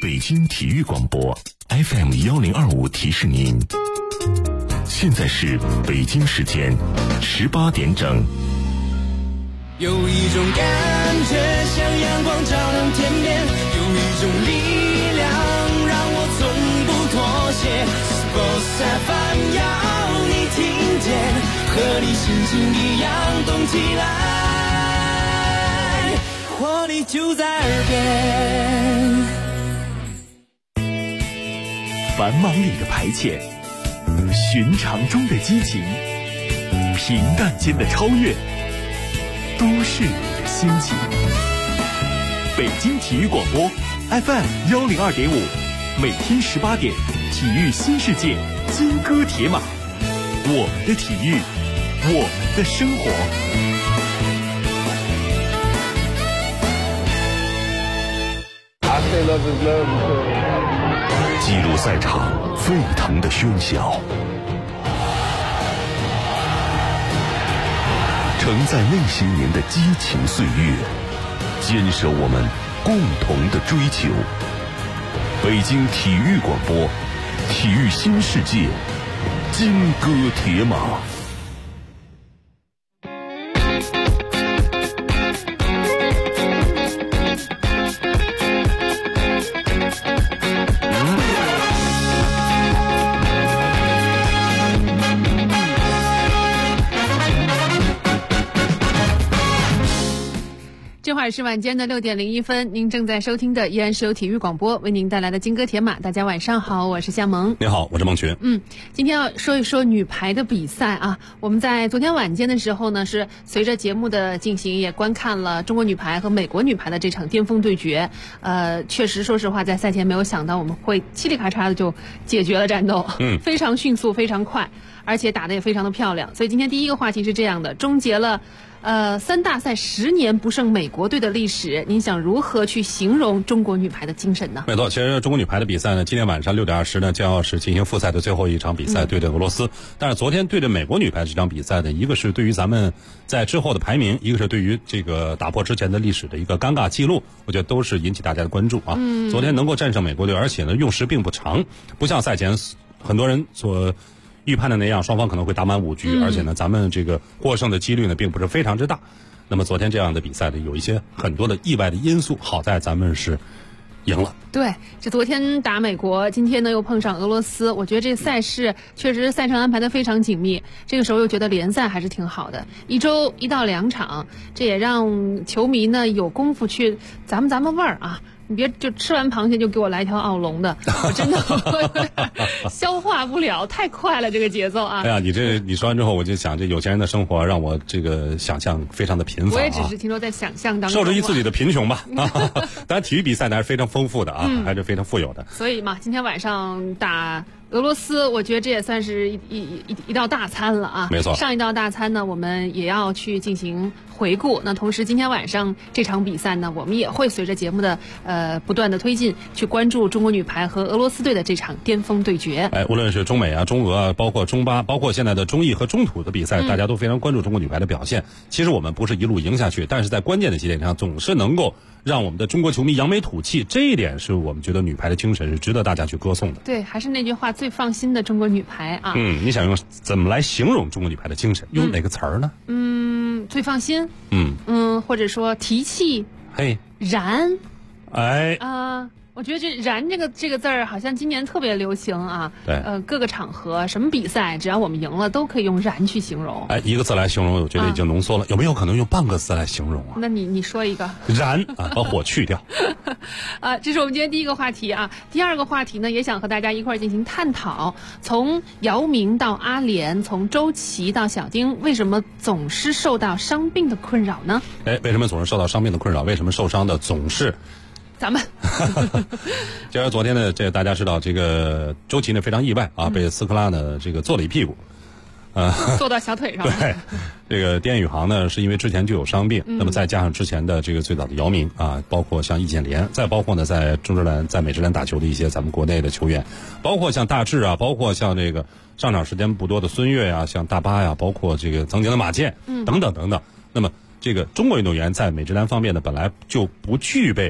北京体育广播 FM1025提示您，现在是北京时间18点整。 有一种感觉像阳光照亮天边，有一种力量让我从不妥协。Sports FM 要你听见，和你心情一样动起来，活力就在耳边。 繁忙里的排遣，寻常中的激情，平淡间的超越，都是你的心情。北京体育广播 FM102.5，每天18点，体育新世界，金戈铁马，我们的体育，我们的生活。 记录赛场沸腾的喧嚣，承载那些年的激情岁月，坚守我们共同的追求。北京体育广播，体育新世界，金戈铁马。 这会儿是晚间的6点01分，您正在收听的依然是由体育广播为您带来的金戈铁马。大家晚上好，我是夏萌。 你好，我是孟群。 今天要说一说女排的比赛啊。我们在昨天晚间的时候呢，是随着节目的进行，也观看了中国女排和美国女排的这场巅峰对决。确实，说实话，在赛前没有想到我们会嘁哩咔嚓的就解决了战斗，非常迅速，非常快，而且打得也非常的漂亮。所以今天第一个话题是这样的，终结了3大赛10年不胜美国队的历史，您想如何去形容中国女排的精神呢？ 没错，其实中国女排的比赛呢，今天晚上6点20呢将要是进行复赛的最后一场比赛，对阵俄罗斯。但是昨天对阵美国女排这场比赛呢，一个是对于咱们在之后的排名，一个是对于这个打破之前的历史的一个尴尬记录，我觉得都是引起大家的关注啊。昨天能够战胜美国队，而且呢用时并不长，不像赛前很多人所预判的那样，双方可能会打满5局，而且呢，咱们这个获胜的几率呢，并不是非常之大。那么昨天这样的比赛呢，有一些很多的意外的因素，好在咱们是赢了。 对，这昨天打美国，今天呢又碰上俄罗斯，我觉得这赛事确实赛程安排的非常紧密。这个时候又觉得联赛还是挺好的，一周1到2场，这也让球迷呢有功夫去咱们味儿啊。你别就吃完螃蟹就给我来条奥龙的，我真的消化不了，太快了这个节奏啊！ 哎呀，你说完之后，我就想这有钱人的生活让我这个想象非常的贫乏。 我也只是停留在想象当中， 受制于自己的贫穷吧。当然，体育比赛呢还是非常丰富的啊，还是非常富有的。 所以嘛，今天晚上打俄罗斯，我觉得这也算是一道大餐了啊！ 没错， 上一道大餐呢，我们也要去进行回顾。那同时，今天晚上这场比赛呢，我们也会随着节目的不断的推进，去关注中国女排和俄罗斯队的这场巅峰对决。 无论是中美啊、中俄啊，包括中巴，包括现在的中意和中土的比赛，大家都非常关注中国女排的表现。其实我们不是一路赢下去，但是在关键的节点上，总是能够让我们的中国球迷扬眉吐气，这一点是我们觉得女排的精神是值得大家去歌颂的。 对，还是那句话，最放心的中国女排啊。 你想用怎么来形容中国女排的精神？用哪个词儿呢？ 最放心。或者说提气。 嘿， 燃。 哎。 我觉得这燃这个字儿好像今年特别流行啊。 对。 各个场合什么比赛，只要我们赢了，都可以用燃去形容。 一个字来形容，我觉得已经浓缩了。有没有可能用半个字来形容啊？ 那你说一个。 燃啊，把火去掉。 这是我们今天第一个话题啊。第二个话题呢，也想和大家一块儿进行探讨。从姚明到阿联，从周琦到小丁，为什么总是受到伤病的困扰呢？ 为什么总是受到伤病的困扰？为什么受伤的总是咱们？ 其实昨天呢，这大家知道，这个周琦呢非常意外啊，被斯科拉呢这个坐了一屁股。 坐到小腿上。 对，这个丁宇航呢是因为之前就有伤病，那么再加上之前的这个最早的姚明啊，包括像易建联，再包括呢在美职篮打球的一些咱们国内的球员，包括像大志啊，包括像这个上场时间不多的孙悦啊，像大巴呀，包括这个曾经的马健，等等等等。那么这个中国运动员在美职篮方面呢，本来就不具备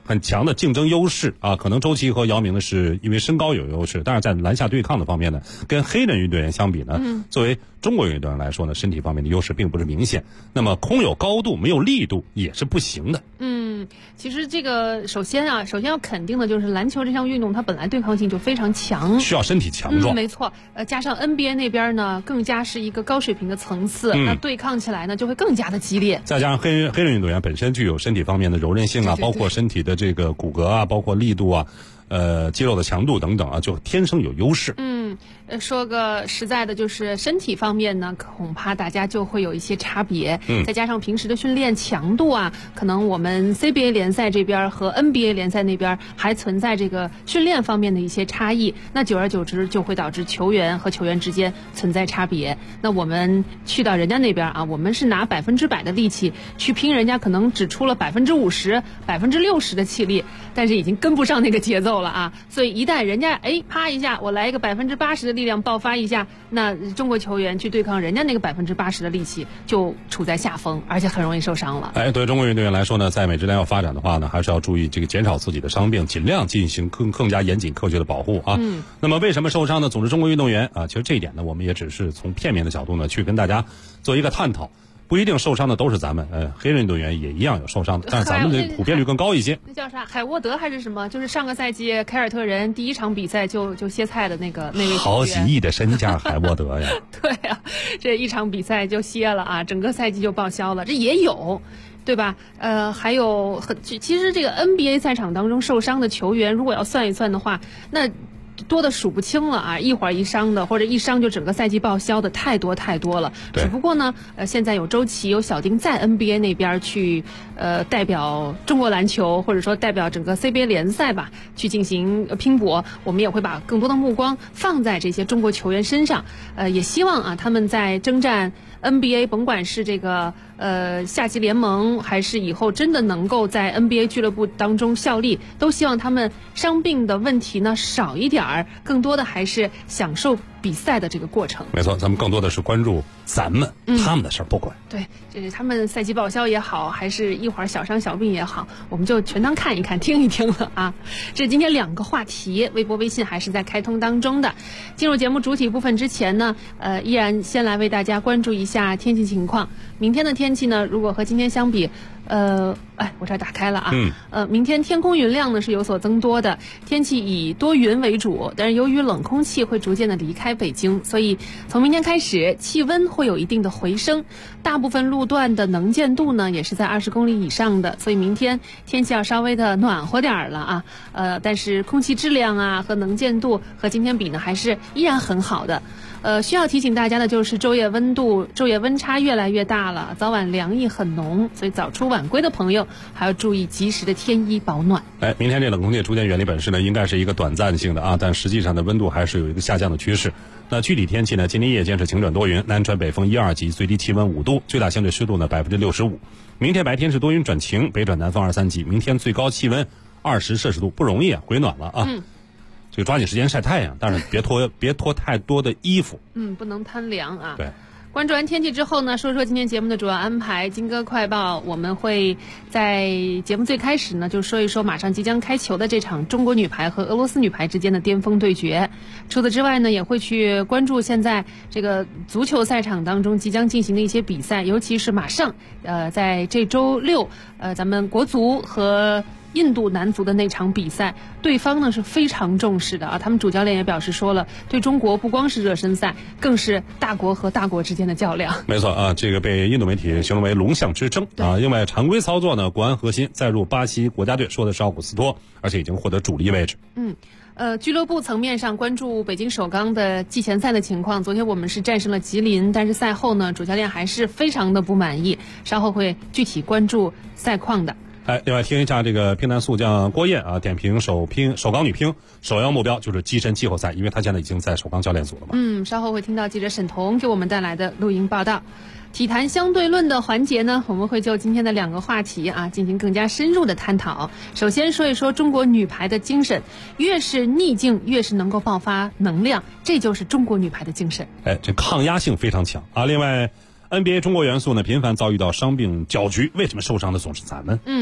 很强的竞争优势啊。可能周琦和姚明呢是因为身高有优势，但是在篮下对抗的方面呢，跟黑人运动员相比呢，作为中国运动员来说呢，身体方面的优势并不是明显。那么空有高度没有力度也是不行的。 其实这个首先要肯定的就是篮球这项运动它本来对抗性就非常强， 需要身体强壮。 没错。加上 NBA 那边呢更加是一个高水平的层次，那对抗起来呢就会更加的激烈。 再加上黑人运动员本身具有身体方面的柔韧性啊，包括身体的这个骨骼啊，包括力度啊，肌肉的强度等等啊，就天生有优势。 说个实在的，就是身体方面呢，恐怕大家就会有一些差别。再加上平时的训练强度啊，可能我们 CBA 联赛这边和 NBA 联赛那边还存在这个训练方面的一些差异。那久而久之就会导致球员和球员之间存在差别。那我们去到人家那边啊，我们是拿100%的力气去拼，人家可能只出了50%、60%的气力，但是已经跟不上那个节奏了啊。所以一旦人家啪一下，我来一个80%的力量爆发一下，那中国球员去对抗人家那个80%的力气就处在下风，而且很容易受伤了。 对中国运动员来说呢，在美职联要发展的话呢，还是要注意这个减少自己的伤病，尽量进行更加严谨科学的保护啊。那么为什么受伤呢？总之中国运动员啊，其实这一点呢，我们也只是从片面的角度呢去跟大家做一个探讨。不一定受伤的都是咱们，黑人运动员也一样有受伤的，但是咱们的普遍率更高一些。 那叫啥？海沃德还是什么？就是上个赛季凯尔特人第一场比赛就歇菜的那位球员， 好几亿的身价，海沃德呀。 对啊，这一场比赛就歇了啊，整个赛季就报销了，这也有。对吧？还有其实这个 NBA 赛场当中受伤的球员，如果要算一算的话，那多的数不清了啊！一会儿一伤的，或者一伤就整个赛季报销的，太多了。只不过呢，现在有周琦、有小丁在 NBA 那边去代表中国篮球，或者说代表整个 CBA 联赛吧，去进行拼搏。我们也会把更多的目光放在这些中国球员身上，也希望啊他们在征战NBA， 甭管是这个夏季联盟，还是以后真的能够在 NBA 俱乐部当中效力，都希望他们伤病的问题呢少一点儿，更多的还是享受比赛的这个过程。 没错，咱们更多的是关注咱们，他们的事儿不管。 对，就是他们赛季报销也好，还是一会儿小伤小病也好，我们就全当看一看、听一听了啊。这是今天2个话题，微博、微信还是在开通当中的。进入节目主体部分之前呢，依然先来为大家关注一下天气情况。明天的天气呢，如果和今天相比，我这儿打开了啊。明天天空云量呢是有所增多的，天气以多云为主，但是由于冷空气会逐渐的离开北京，所以从明天开始气温会有一定的回升，大部分路段的能见度呢也是在20公里以上的，所以明天天气要稍微的暖和点儿了啊。但是空气质量啊和能见度和今天比呢还是依然很好的。需要提醒大家的就是昼夜温差越来越大了，早晚凉意很浓，所以早出晚归的朋友还要注意及时的添衣保暖。 明天这冷空气逐渐远离本市呢，应该是一个短暂性的啊，但实际上的温度还是有一个下降的趋势。那具体天气呢，今天夜间是晴转多云，南传北风1、2级，最低气温5度，最大相对湿度呢65%。明天白天是多云转晴，北转南风2、3级，明天最高气温20摄氏度，不容易啊，回暖了啊。这个抓紧时间晒太阳，但是别脱太多的衣服。 不能贪凉啊。 对。 关注完天气之后呢，说说今天节目的主要安排。金歌快报，我们会在节目最开始呢，就说一说马上即将开球的这场中国女排和俄罗斯女排之间的巅峰对决。除此之外呢，也会去关注现在这个足球赛场当中即将进行的一些比赛，尤其是马上在这周6，咱们国足和印度男足的那场比赛，对方呢是非常重视的啊。他们主教练也表示说了，对中国不光是热身赛，更是大国和大国之间的较量。 没错啊，这个被印度媒体形容为龙象之争啊。因为常规操作呢，国安核心再入巴西国家队，说的是奥古斯托，而且已经获得主力位置。 俱乐部层面上关注北京首钢的季前赛的情况。昨天我们是战胜了吉林，但是赛后呢，主教练还是非常的不满意，稍后会具体关注赛况的。 另外听一下这个乒坛速将郭燕啊，点评首钢女乒首要目标就是跻身季后赛，因为她现在已经在首钢教练组了嘛。 稍后会听到记者沈彤给我们带来的录音报道。体坛相对论的环节呢，我们会就今天的2个话题啊进行更加深入的探讨。首先说一说中国女排的精神，越是逆境越是能够爆发能量，这就是中国女排的精神。 这抗压性非常强啊。另外NBA 中国元素呢频繁遭遇到伤病搅局，为什么受伤的总是咱们？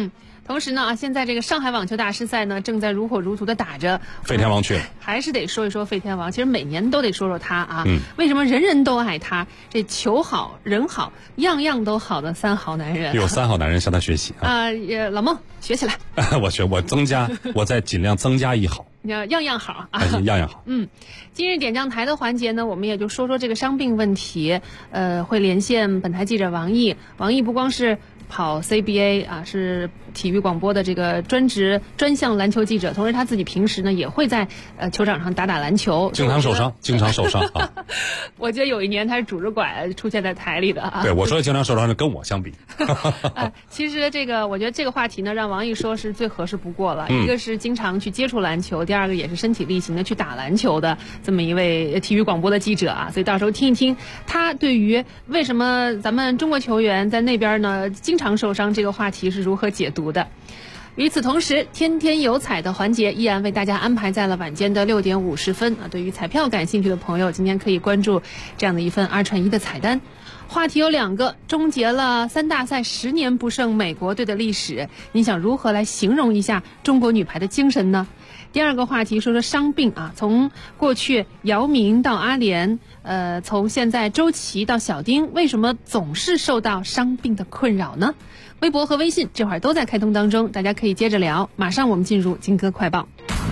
同时呢，现在这个上海网球大师赛呢，正在如火如荼的打着。 费天王去了， 还是得说一说费天王。其实每年都得说说他啊。为什么人人都爱他？这球好人好，样样都好的三好男人。 有三好男人向他学习啊！ 老孟学起来。 我再尽量增加一好。 样样好啊！ 样样好。 今日点将台的环节呢，我们也就说说这个伤病问题。会连线本台记者王毅。王毅不光是跑 CBA 啊，是体育广播的这个专项篮球记者，同时他自己平时呢也会在球场上打篮球， 经常受伤啊。 我觉得有一年他是拄着拐出现在台里的啊。 对，我说的经常受伤是跟我相比。 其实我觉得这个话题呢，让王毅说是最合适不过了。一个是经常去接触篮球，第二个也是身体力行的去打篮球的这么一位体育广播的记者啊。所以到时候听一听他对于为什么咱们中国球员在那边呢经常受伤这个话题是如何解读的。与此同时，天天有彩的环节依然为大家安排在了晚间的6点50分啊。对于彩票感兴趣的朋友，今天可以关注这样的一份2串1的彩单。话题有2个，终结了3大赛10年不胜美国队的历史，你想如何来形容一下中国女排的精神呢？第2个话题说说伤病啊，从过去姚明到阿联，从现在周琦到小丁，为什么总是受到伤病的困扰呢？微博和微信这会儿都在开通当中，大家可以接着聊。马上我们进入金歌快报。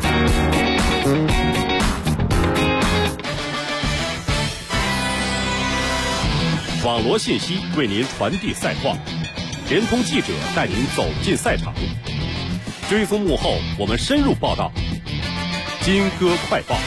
网罗信息为您传递赛况，联通记者带您走进赛场，追踪幕后我们深入报道。金歌快报。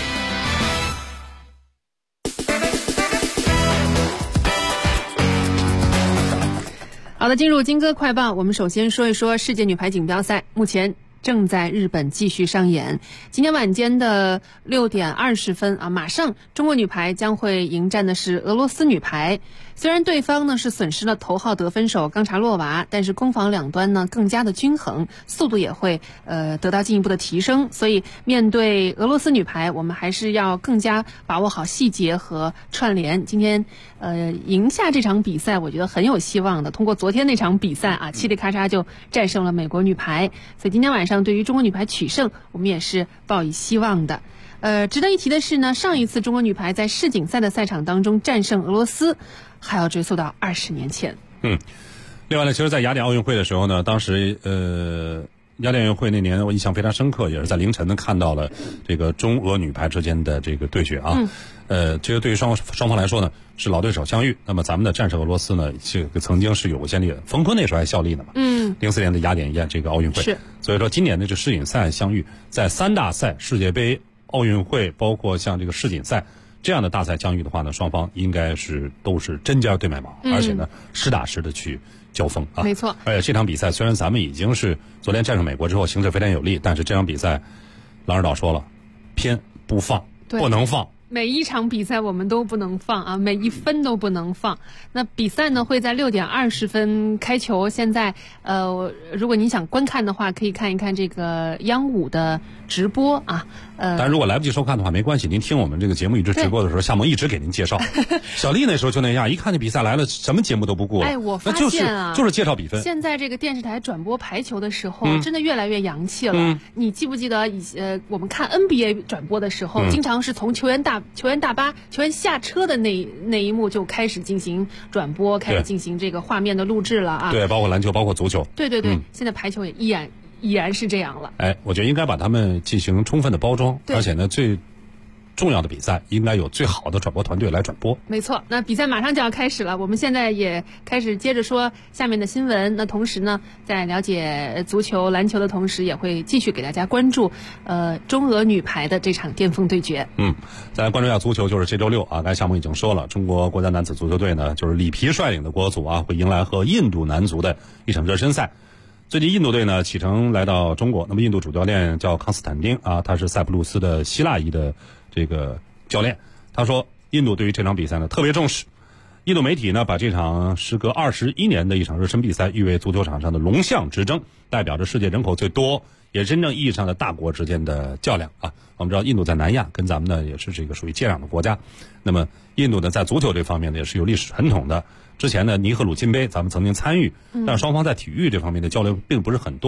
好的，进入金歌快报，我们首先说一说世界女排锦标赛，目前正在日本继续上演。今天晚间的6点20分啊，马上中国女排将会迎战的是俄罗斯女排。虽然对方呢是损失了头号得分手冈察洛娃，但是攻防两端呢更加的均衡，速度也会得到进一步的提升。所以面对俄罗斯女排，我们还是要更加把握好细节和串联。今天赢下这场比赛，我觉得很有希望的。通过昨天那场比赛啊，嘁哩咔嚓就战胜了美国女排，所以今天晚上对于中国女排取胜，我们也是抱以希望的。值得一提的是呢，上一次中国女排在世锦赛的赛场当中战胜俄罗斯，还要追溯到20年前。 另外呢，其实在雅典奥运会的时候呢，当时雅典奥运会那年我印象非常深刻，也是在凌晨呢看到了这个中俄女排之间的这个对决啊。这个对于双方来说呢是老对手相遇。那么咱们的战胜俄罗斯呢，这个曾经是有过先例的，冯坤那时候还效力呢嘛。04年的雅典这个奥运会。是。所以说今年的这世锦赛相遇，在3大赛世界杯、奥运会，包括像这个世锦赛这样的大赛相遇的话呢，双方应该是都是针尖对麦芒，而且呢实打实的去交锋啊。 没错。 而且这场比赛虽然咱们已经是昨天战胜美国之后形势非常有利，但是这场比赛郎指导说了，偏不放，不能放。 每一场比赛我们都不能放啊，每一分都不能放。那比赛呢会在6点20分开球。现在如果您想观看的话，可以看一看这个央5的直播啊。 但如果来不及收看的话没关系，您听我们这个节目一直直播的时候，夏萌一直给您介绍。小丽那时候就那样，一看这比赛来了，什么节目都不顾了。 我发现啊， 就是介绍比分。 现在这个电视台转播排球的时候，真的越来越洋气了。你记不记得我们看 NBA 转播的时候，经常是从球员大巴、球员下车的那一幕就开始进行转播，开始进行这个画面的录制了啊。 对，包括篮球，包括足球。 对，现在排球也依然是这样了。 我觉得应该把他们进行充分的包装，而且呢，最重要的比赛应该有最好的转播团队来转播。 没错，那比赛马上就要开始了，我们现在也开始接着说下面的新闻。那同时呢，在了解足球、篮球的同时，也会继续给大家关注中俄女排的这场巅峰对决。 再来关注一下足球，就是这周6啊，刚才夏萌已经说了，中国国家男子足球队呢，就是里皮率领的国足啊，会迎来和印度男足的一场热身赛。最近印度队呢启程来到中国，那么印度主教练叫康斯坦丁啊，他是塞浦路斯的希腊裔的这个教练。他说印度对于这场比赛呢特别重视。印度媒体呢把这场时隔21年的一场热身比赛誉为足球场上的龙象之争，代表着世界人口最多也真正意义上的大国之间的较量啊。我们知道印度在南亚跟咱们呢也是这个属于接壤的国家，那么印度呢在足球这方面呢也是有历史传统的。之前呢尼赫鲁金杯咱们曾经参与，但是双方在体育这方面的交流并不是很多。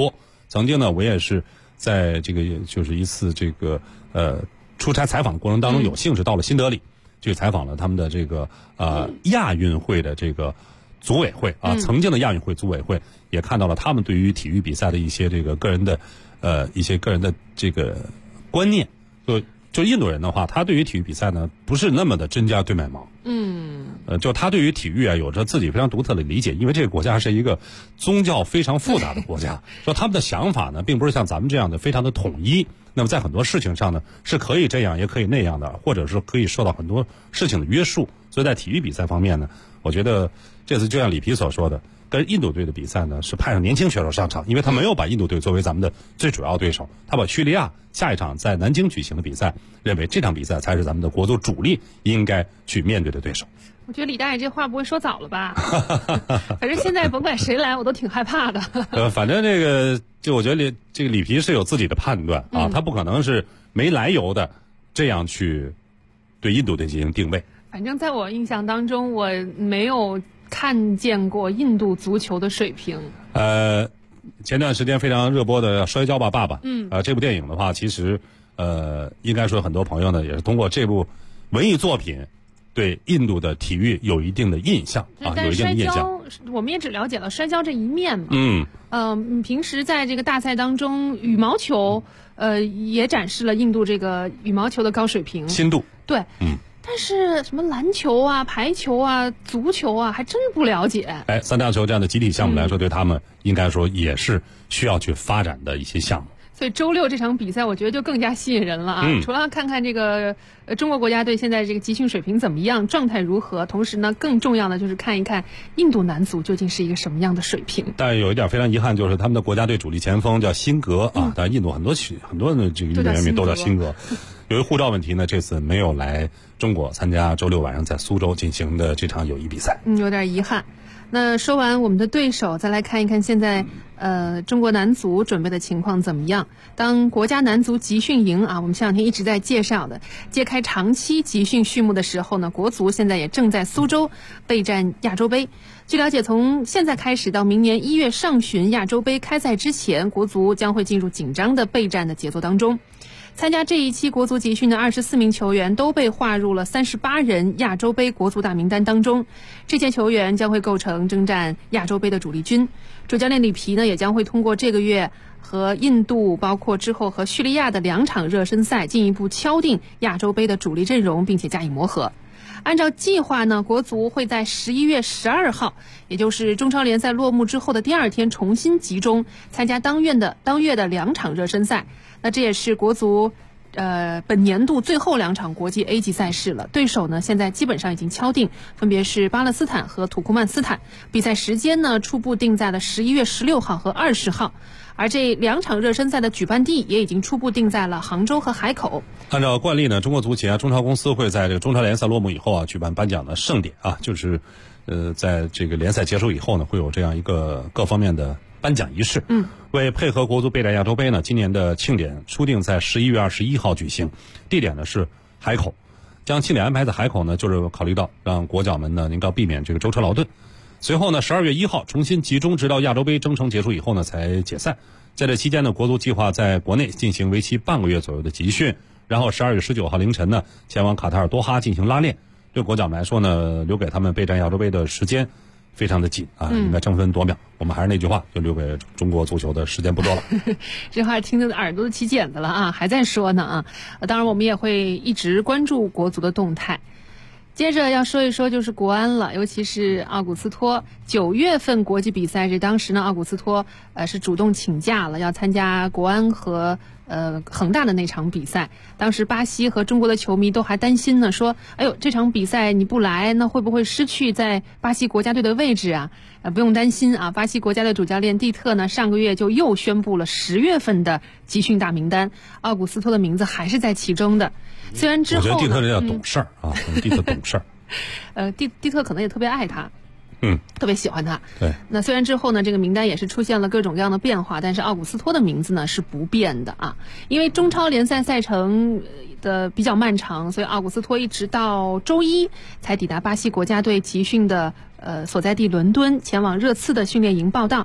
曾经呢，我也是在这个就是一次这个出差采访的过程当中，有幸是到了新德里去采访了他们的这个亚运会的这个组委会啊，曾经的亚运会组委会，也看到了他们对于体育比赛的一些这个个人的这个观念。就印度人的话，他对于体育比赛呢不是那么的针尖对麦芒。就他对于体育啊有着自己非常独特的理解，因为这个国家是一个宗教非常复杂的国家，说他们的想法呢并不是像咱们这样的非常的统一。那么在很多事情上呢是可以这样也可以那样的，或者是可以受到很多事情的约束。所以在体育比赛方面呢，我觉得这次就像里皮所说的，跟印度队的比赛呢是派上年轻选手上场，因为他没有把印度队作为咱们的最主要对手，他把叙利亚下一场在南京举行的比赛认为这场比赛才是咱们的国足主力应该去面对的对手。 我觉得李大爷这话不会说早了吧？反正现在甭管谁来，我都挺害怕的。 反正这个就我觉得这个里皮是有自己的判断啊，他不可能是没来由的这样去对印度队进行定位。 反正在我印象当中，我没有看见过印度足球的水平。 前段时间非常热播的《摔跤吧，爸爸》，这部电影的话，其实应该说很多朋友呢也是通过这部文艺作品对印度的体育有一定的印象啊，有一定的印象。 我们也只了解了摔跤这一面嘛。平时在这个大赛当中，羽毛球也展示了印度这个羽毛球的高水平、 深度。 对，但是什么篮球啊、排球啊、足球啊，还真不了解。 三大球这样的集体项目来说，对他们应该说也是需要去发展的一些项目。 所以周六这场比赛，我觉得就更加吸引人了啊！除了看看这个中国国家队现在这个集训水平怎么样、状态如何，同时呢，更重要的就是看一看印度男足究竟是一个什么样的水平。 但有一点非常遗憾，就是他们的国家队主力前锋叫辛格啊，但印度很多的这个运动员名都叫辛格。由于护照问题呢，这次没有来中国参加周六晚上在苏州进行的这场友谊比赛。 有点遗憾。那说完我们的对手，再来看一看现在中国男足准备的情况怎么样。当国家男足集训营啊，我们前两天一直在介绍的揭开长期集训序幕的时候呢，国足现在也正在苏州备战亚洲杯。据了解，从现在开始到明年1月上旬亚洲杯开赛之前，国足将会进入紧张的备战的节奏当中。参加这一期国足集训的24名球员都被划入了38人亚洲杯国足大名单当中，这些球员将会构成征战亚洲杯的主力军。主教练里皮呢，也将会通过这个月和印度，包括之后和叙利亚的2场热身赛，进一步敲定亚洲杯的主力阵容，并且加以磨合。按照计划呢，国足会在11月12号，也就是中超联赛落幕之后的第2天，重新集中参加当月的2场热身赛。那这也是国足本年度最后2场国际 A 级赛事了。对手呢，现在基本上已经敲定，分别是巴勒斯坦和土库曼斯坦。比赛时间呢，初步定在了11月16号和20号。而这2场热身赛的举办地也已经初步定在了杭州和海口。 按照惯例呢，中国足协中超公司会在这个中超联赛落幕以后啊，举办颁奖的盛典啊，就是在这个联赛结束以后呢，会有这样一个各方面的颁奖仪式。为配合国足备战亚洲杯呢，今年的庆典初定在11月21号举行，地点呢是海口。将庆典安排在海口呢，就是考虑到让国脚们呢能够避免这个舟车劳顿。随后呢，12月1号重新集中，直到亚洲杯征程结束以后呢才解散。在这期间呢，国足计划在国内进行为期半个月左右的集训，然后12月19号凌晨呢前往卡塔尔多哈进行拉练。对国脚们来说呢，留给他们备战亚洲杯的时间非常的紧啊，应该争分夺秒。我们还是那句话，就留给中国足球的时间不多了。 这话听得耳朵都起茧子了啊，还在说呢啊。当然我们也会一直关注国足的动态。接着要说一说就是国安了，尤其是奥古斯托。9月份国际比赛日，当时呢奥古斯托是主动请假了，要参加国安和恒大的那场比赛。当时巴西和中国的球迷都还担心呢，说哎呦，这场比赛你不来，那会不会失去在巴西国家队的位置啊？不用担心啊，巴西国家队主教练蒂特呢上个月就又宣布了10月份的集训大名单，奥古斯托的名字还是在其中的。虽然之后呢， 我觉得蒂特这叫懂事儿啊，蒂特懂事儿。 蒂特可能也特别爱他。特别喜欢他。 对。 那虽然之后呢，这个名单也是出现了各种各样的变化，但是奥古斯托的名字呢是不变的啊。因为中超联赛赛程的比较漫长，所以奥古斯托一直到周一才抵达巴西国家队集训的所在地伦敦，前往热刺的训练营报到。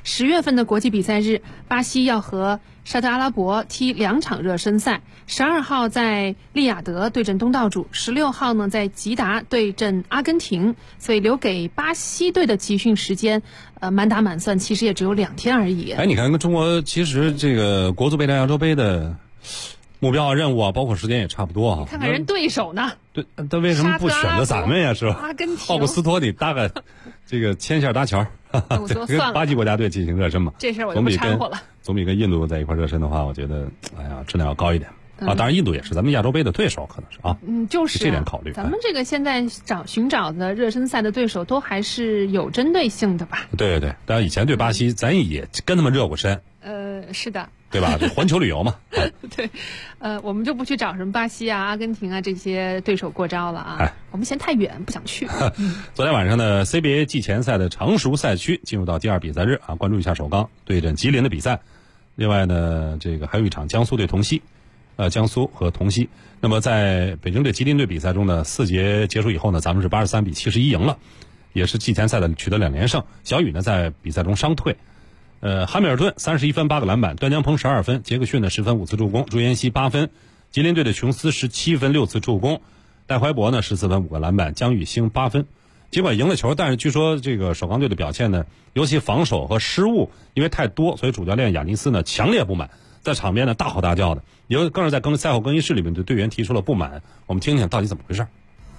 10月份的国际比赛日，巴西要和沙特阿拉伯踢2场热身赛，12号在利雅得对阵东道主，16号呢在吉达对阵阿根廷，所以留给巴西队的集训时间，满打满算其实也只有2天而已。 你看跟中国其实这个国足杯、亚洲杯的目标任务啊，包括时间也差不多啊。 看看人对手呢？ 对，他为什么不选择咱们呀？是吧？ 阿根廷、 奥古斯托你搭个这个牵线搭桥，跟巴西国家队进行热身嘛。 这事儿我就不掺和了。 总比跟印度在一块热身的话，我觉得质量要高一点啊。当然，印度也是咱们亚洲杯的对手，可能是啊。 就是这点考虑。 咱们这个现在寻找的热身赛的对手都还是有针对性的吧？ 对对对，当然以前对巴西，咱也跟他们热过身。 是的。 对吧？就环球旅游嘛。 对，我们就不去找什么巴西啊、阿根廷啊这些对手过招了啊。我们嫌太远，不想去。 昨天晚上的 CBA 季前赛的常熟赛区进入到第2比赛日啊，关注一下首钢对阵吉林的比赛。另外呢，这个还有一场江苏对桐溪，江苏和桐溪。那么在北京对吉林队比赛中呢，4节结束以后呢，咱们是83比71赢了，也是季前赛的取得2连胜。小雨呢在比赛中伤退。哈密尔顿31分8个篮板，段江鹏12分，杰克逊呢10分5次助攻，朱彦西8分，吉林队的琼斯17分6次助攻，戴怀博呢14分5个篮板，姜宇星8分。尽管赢了球，但是据说这个首钢队的表现呢，尤其防守和失误因为太多，所以主教练亚尼斯呢强烈不满，在场边呢大吼大叫的，也更是在赛后更衣室里面对队员提出了不满。我们听听到底怎么回事。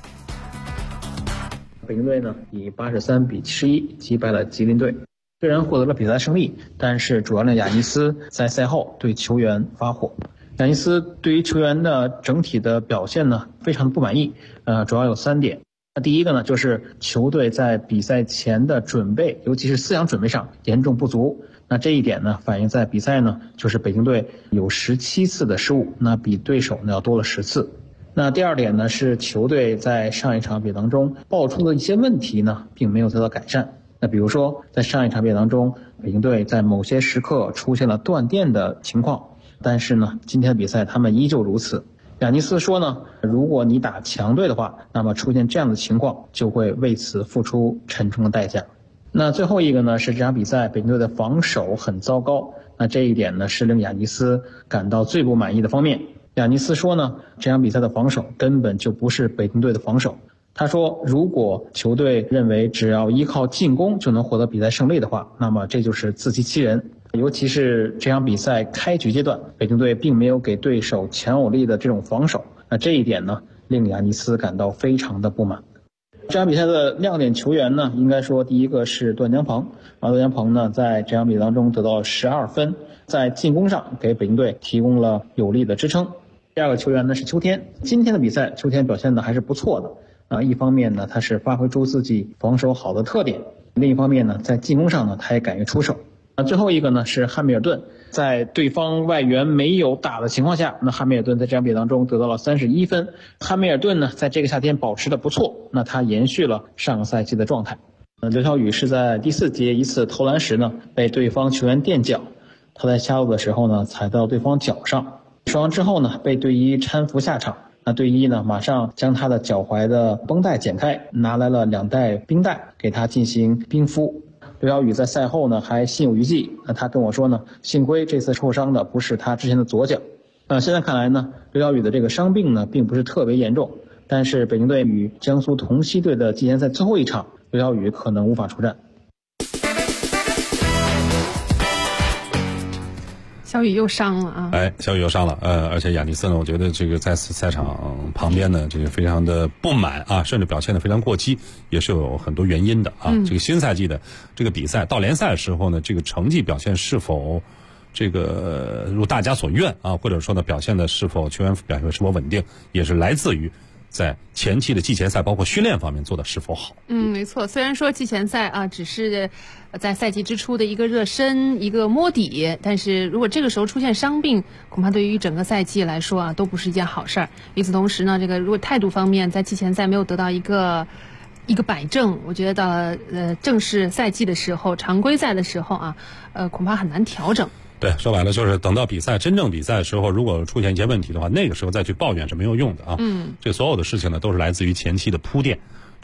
北京队呢以83比71击败了吉林队。虽然获得了比赛胜利，但是主教练亚尼斯在赛后对球员发火。亚尼斯对于球员的整体的表现呢非常的不满意，主要有3点。那第一个呢就是球队在比赛前的准备，尤其是思想准备上严重不足。那这一点呢反映在比赛呢就是北京队有17次的失误，那比对手呢要多了10次。那第2点呢是球队在上一场比赛当中爆出的一些问题呢并没有得到改善。那比如说在上一场比赛当中，北京队在某些时刻出现了断电的情况，但是呢今天的比赛他们依旧如此。亚尼斯说呢，如果你打强队的话，那么出现这样的情况就会为此付出沉重的代价。那最后一个呢是这场比赛北京队的防守很糟糕，那这一点呢是令亚尼斯感到最不满意的方面。亚尼斯说呢，这场比赛的防守根本就不是北京队的防守。他说，如果球队认为只要依靠进攻就能获得比赛胜利的话，那么这就是自欺欺人。尤其是这场比赛开局阶段，北京队并没有给对手强有力的这种防守，那这一点呢令亚尼斯感到非常的不满。这场比赛的亮点球员呢，应该说第一个是段江鹏，段江鹏呢在这场比赛当中得到了12分，在进攻上给北京队提供了有力的支撑。第2个球员呢是秋天，今天的比赛秋天表现的还是不错的。一方面呢他是发挥出自己防守好的特点，另一方面呢在进攻上呢他也敢于出手。最后一个呢是汉密尔顿，在对方外援没有打的情况下，那汉密尔顿在这场比赛当中得到了31分。汉密尔顿呢在这个夏天保持的不错，那他延续了上个赛季的状态。刘晓宇是在第4节一次投篮时呢被对方球员垫脚，他在下路的时候呢踩到对方脚上，受伤之后呢被队医搀扶下场。那队医呢马上将他的脚踝的绷带剪开，拿来了2袋冰袋给他进行冰敷。刘晓宇在赛后呢还心有余悸，那他跟我说呢，幸亏这次受伤的不是他之前的左脚。现在看来呢，刘晓宇的这个伤病呢并不是特别严重，但是北京队与江苏桐溪队的季前赛最后一场，刘晓宇可能无法出战。 小雨又伤了啊！ 小雨又伤了，而且亚尼斯呢，我觉得这个在赛场旁边呢，这个非常的不满啊，甚至表现得非常过激，也是有很多原因的啊。这个新赛季的这个比赛到联赛的时候呢，这个成绩表现是否这个如大家所愿啊，或者说呢表现的是否球员表现是否稳定，也是来自于在前期的季前赛包括训练方面做的是否好。 没错，虽然说季前赛啊只是在赛季之初的一个热身一个摸底，但是如果这个时候出现伤病，恐怕对于整个赛季来说啊都不是一件好事儿。与此同时呢，这个如果态度方面在季前赛没有得到一个摆正，我觉得到了正式赛季的时候，常规赛的时候啊恐怕很难调整。 对，说白了就是等到真正比赛的时候，如果出现一些问题的话，那个时候再去抱怨是没有用的啊。这所有的事情呢都是来自于前期的铺垫。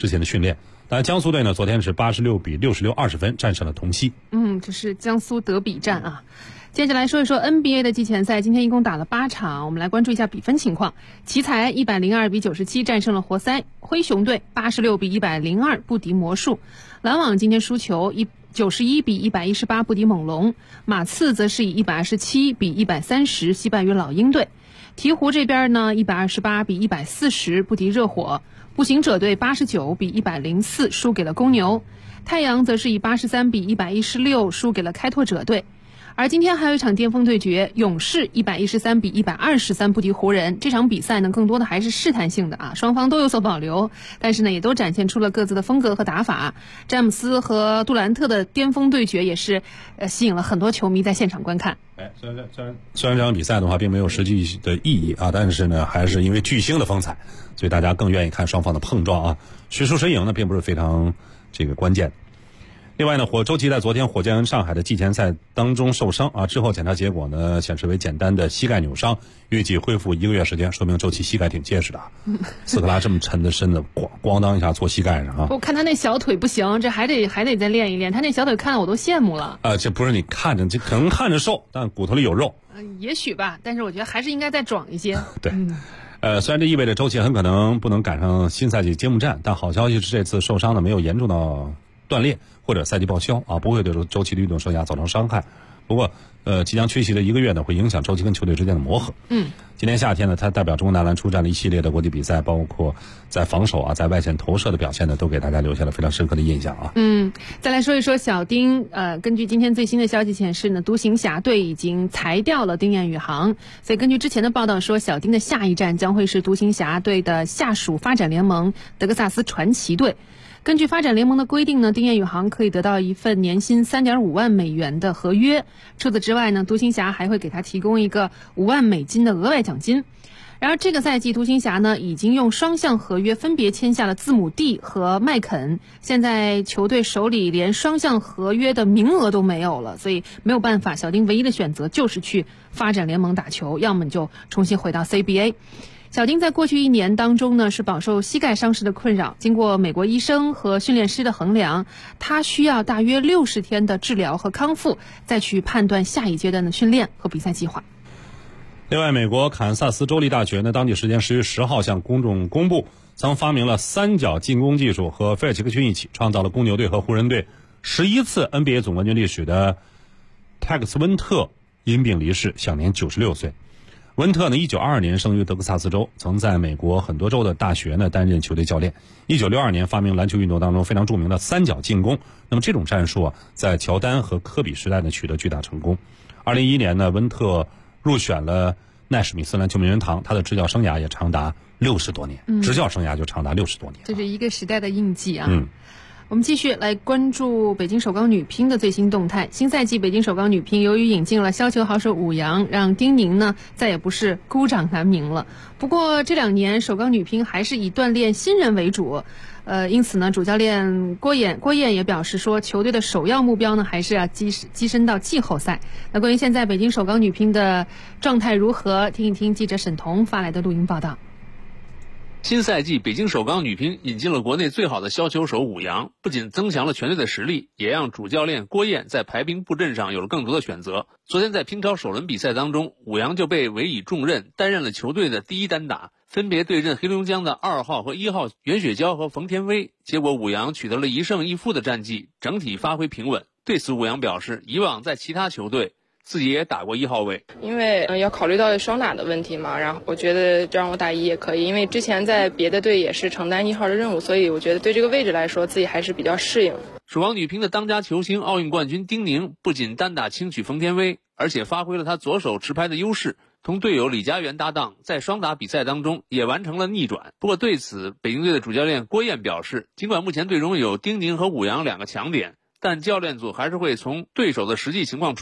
之前的训练。当然，江苏队呢，昨天是86比66 20分战胜了同曦。 这是江苏德比战啊。接着来说一说 NBA 的季前赛，今天一共打了8场，我们来关注一下比分情况。奇才102比97战胜了活塞，灰熊队86比102不敌魔术，篮网今天输球91比118不敌猛龙，马刺则是以127比130惜败于老鹰队。鹈鹕这边呢，128比140不敌热火，步行者队89比104输给了公牛，太阳则是以83比116输给了开拓者队。而今天还有一场巅峰对决，勇士113比123不敌湖人。这场比赛呢，更多的还是试探性的啊，双方都有所保留，但是呢，也都展现出了各自的风格和打法。詹姆斯和杜兰特的巅峰对决也是吸引了很多球迷在现场观看。 虽然这场比赛的话并没有实际的意义啊，但是呢，还是因为巨星的风采，所以大家更愿意看双方的碰撞啊。谁输谁赢呢，并不是非常关键。另外呢，周琦在昨天火箭上海的季前赛当中受伤啊，之后检查结果呢显示为简单的膝盖扭伤，预计恢复1个月时间，说明周琦膝盖挺结实的。斯科拉这么沉的身子，咣当一下坐膝盖上啊！ 我看他那小腿不行，这还得再练一练。他那小腿看我都羡慕了。 这不是你看着，这可能看着瘦，但骨头里有肉。 也许吧，但是我觉得还是应该再壮一些。 对。虽然这意味着周琦很可能不能赶上新赛季揭幕战，但好消息是这次受伤呢没有严重到断裂或者赛季报销啊，不会对周琦的运动生涯造成伤害。不过即将缺席的1个月呢，会影响周琦跟球队之间的磨合。今年夏天呢，他代表中国男篮出战了一系列的国际比赛，包括在防守啊，在外线投射的表现呢，都给大家留下了非常深刻的印象啊。 再来说一说小丁，根据今天最新的消息显示呢，独行侠队已经裁掉了丁彦雨航，所以根据之前的报道说，小丁的下一站将会是独行侠队的下属发展联盟德克萨斯传奇队。根据发展联盟的规定呢，丁彦雨航可以得到一份年薪3.5万美元的合约。除此之外呢，独行侠还会给他提供一个5万美金的额外奖金。然而这个赛季独行侠呢已经用双向合约分别签下了字母弟和麦肯，现在球队手里连双向合约的名额都没有了，所以没有办法，小丁唯一的选择就是去发展联盟打球，要么就重新回到 CBA。小丁在过去1年当中呢，是饱受膝盖伤势的困扰。经过美国医生和训练师的衡量，他需要大约60天的治疗和康复，再去判断下一阶段的训练和比赛计划。 另外，美国堪萨斯州立大学呢，当地时间10月10号向公众公布，曾发明了3角进攻技术，和菲尔奇克逊一起创造了公牛队和湖人队11次 NBA 总冠军历史的泰克斯温特因病离世，享年96岁。温特呢，1922年生于德克萨斯州，曾在美国很多州的大学呢担任球队教练。1962年发明篮球运动当中非常著名的3角进攻，那么这种战术啊，在乔丹和科比时代呢取得巨大成功。2011年呢，温特入选了奈史密斯篮球名人堂，他的执教生涯也长达60多年，执教生涯就长达60多年， 这是一个时代的印记啊。我们继续来关注北京首钢女乒的最新动态。新赛季北京首钢女乒由于引进了削球好手武阳，让丁宁呢再也不是孤掌难鸣了。不过这2年首钢女乒还是以锻炼新人为主，因此呢，主教练郭燕也表示说，球队的首要目标呢还是要跻身到季后赛。那关于现在北京首钢女乒的状态如何，听一听记者沈彤发来的录音报道。 新赛季北京首钢女乒引进了国内最好的削球手武阳，不仅增强了全队的实力，也让主教练郭燕在排兵布阵上有了更多的选择。昨天在乒超首轮比赛当中，武阳就被委以重任，担任了球队的第一单打，分别对阵黑龙江的2号和1号袁雪娇和冯天薇。结果武阳取得了1胜1负的战绩，整体发挥平稳。对此武阳表示，以往在其他球队自己也打过1号位， 因为要考虑到双打的问题嘛，然后我觉得让我打1也可以，因为之前在别的队也是承担1号的任务，所以我觉得对这个位置来说自己还是比较适应。 首钢女乒的当家球星奥运冠军丁宁不仅单打轻取冯天薇，而且发挥了她左手持拍的优势，同队友李佳媛搭档，在双打比赛当中也完成了逆转。不过对此，北京队的主教练郭燕表示，尽管目前队中有丁宁和武阳2个强点，但教练组还是会从对手的实际情况出发，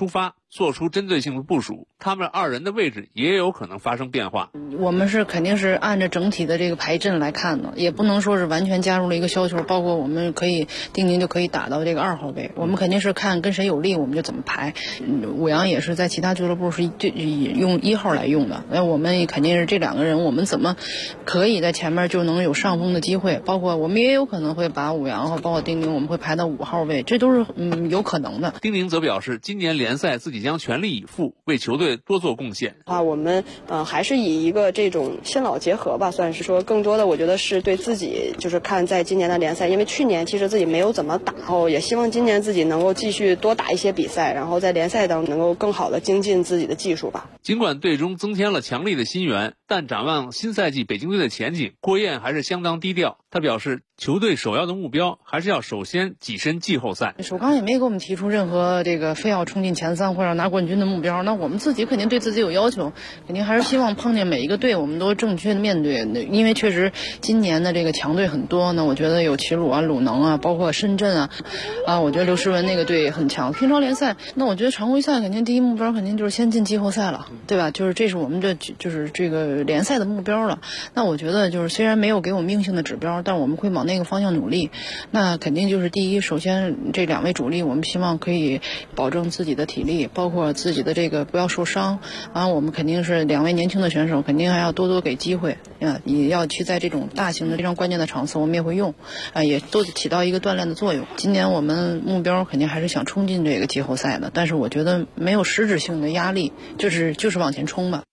做出针对性的部署，他们2人的位置也有可能发生变化。 我们是肯定是按照整体的这个排阵来看的，也不能说是完全加入了一个削球，包括我们可以丁宁就可以打到这个2号位，我们肯定是看跟谁有利我们就怎么排。武阳也是在其他俱乐部是用1号来用的，那我们肯定是这2个人，我们怎么可以在前面就能有上风的机会，包括我们也有可能会把武阳和包括丁宁我们会排到5号位，这都是有可能的。 丁宁则表示，今年联赛自己将全力以赴，为球队多做贡献。 我们还是以一个这种新老结合吧，算是说更多的我觉得是对自己就是看在今年的联赛，因为去年其实自己没有怎么打，然后也希望今年自己能够继续多打一些比赛，然后在联赛当中能够更好的精进自己的技术吧。 尽管队中增添了强力的新援，但展望新赛季北京队的前景，郭燕还是相当低调。他表示，球队首要的目标还是要首先跻身季后赛。 首钢也没给我们提出任何这个非要冲进前3或者拿冠军的目标，那我们自己肯定对自己有要求，肯定还是希望碰见每一个队我们都正确的面对。因为确实今年的这个强队很多呢，我觉得有齐鲁啊、鲁能啊，包括深圳我觉得刘诗雯那个队很强。平常联赛，那我觉得常规赛肯定第一目标肯定就是先进季后赛了，对吧？就是这是我们就是这个联赛的目标了。那我觉得就是虽然没有给我们硬性的指标，但我们会往那个方向努力。那肯定就是第一，首先这2位主力我们希望可以保证自己的体力，包括自己的这个不要受伤。我们肯定是2位年轻的选手，肯定还要多给机会，也要去在这种大型的非常关键的场次我们也会用，也都起到一个锻炼的作用。今年我们目标肯定还是想冲进这个季后赛的，但是我觉得没有实质性的压力，就是往前冲吧。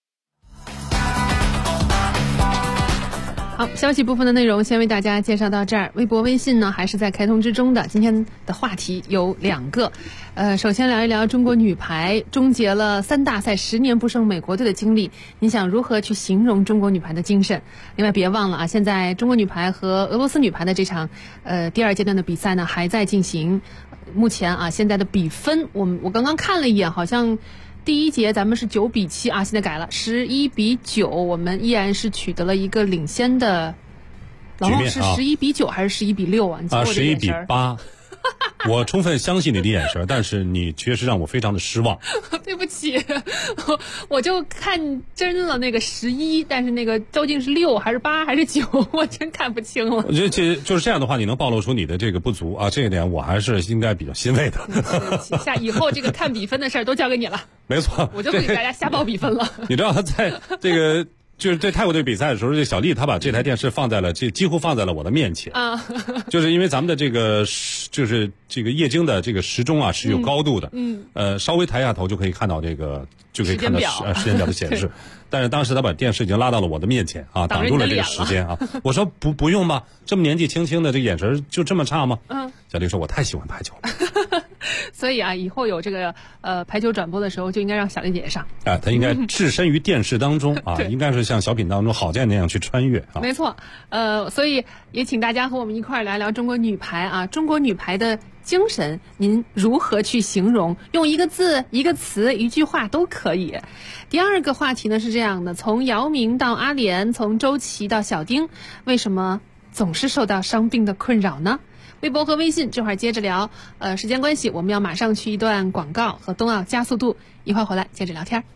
好，消息部分的内容先为大家介绍到这儿。微博、微信呢还是在开通之中的。今天的话题有2个，首先聊一聊中国女排终结了3大赛10年不胜美国队的经历，你想如何去形容中国女排的精神？另外别忘了现在中国女排和俄罗斯女排的这场第2阶段的比赛呢还在进行。目前现在的比分我刚刚看了一眼，好像第1节咱们是9比7现在改了11比9，我们依然是取得了一个领先的。老王是11比9还是11比6你 11比8。我充分相信你的眼神，但是你确实让我非常的失望。 对不起，我就看真了那个11，但是那个究竟是6还是8还是9，我真看不清了。 我觉得就是这样的话，你能暴露出你的这个不足这一点我还是应该比较欣慰的。 以后这个看比分的事儿都交给你了。 没错， 我就不给大家瞎报比分了。 你知道他在这个。就是对泰国队比赛的时候，这小丽她把这台电视几乎放在了我的面前就是因为咱们的这个就是这个液晶的这个时钟是有高度的，稍微抬下头就可以看到时间表的显示，但是当时他把电视已经拉到了我的面前挡住了这个时间我说不用吧，这么年纪轻轻的这个眼神就这么差吗？小丽说我太喜欢排球了。 所以以后有这个排球转播的时候，就应该让小丽姐姐上。 她应该置身于电视当中应该是像小品当中郝建那样去穿越没错，所以也请大家和我们一块儿聊聊中国女排中国女排的精神，您如何去形容？用一个字、一个词、一句话都可以。第2个话题呢是这样的：从姚明到阿联，从周琦到小丁，为什么总是受到伤病的困扰呢？微博和微信这会儿接着聊。时间关系，我们要马上去一段广告和冬奥加速度，一会儿回来接着聊天。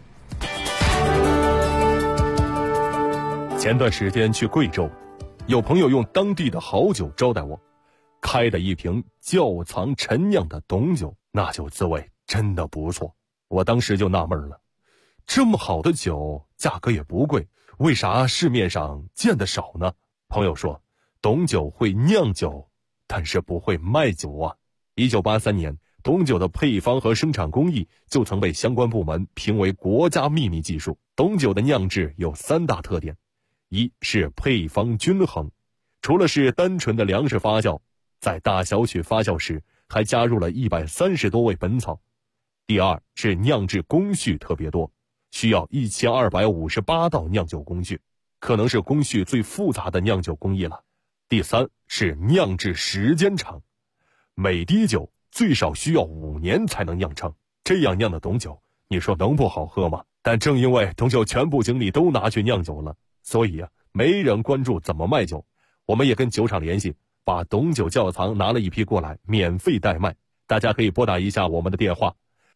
前段时间去贵州，有朋友用当地的好酒招待我，开的一瓶窖藏陈酿的董酒，那酒滋味真的不错。我当时就纳闷了，这么好的酒价格也不贵，为啥市面上见得少呢？朋友说，董酒会酿酒，但是不会卖酒1983年，董酒的配方和生产工艺就曾被相关部门评为国家秘密技术。董酒的酿制有3大特点：一是配方均衡，除了是单纯的粮食发酵，在大小曲发酵时还加入了130多味本草；第二是酿制工序特别多，需要1258道酿酒工序，可能是工序最复杂的酿酒工艺了；第三是酿制时间长，每滴酒最少需要5年才能酿成，这样酿的董酒，你说能不好喝吗？但正因为董酒全部精力都拿去酿酒了，所以没人关注怎么卖酒。我们也跟酒厂联系，把董酒窖藏拿了一批过来，免费代卖。大家可以拨打一下我们的电话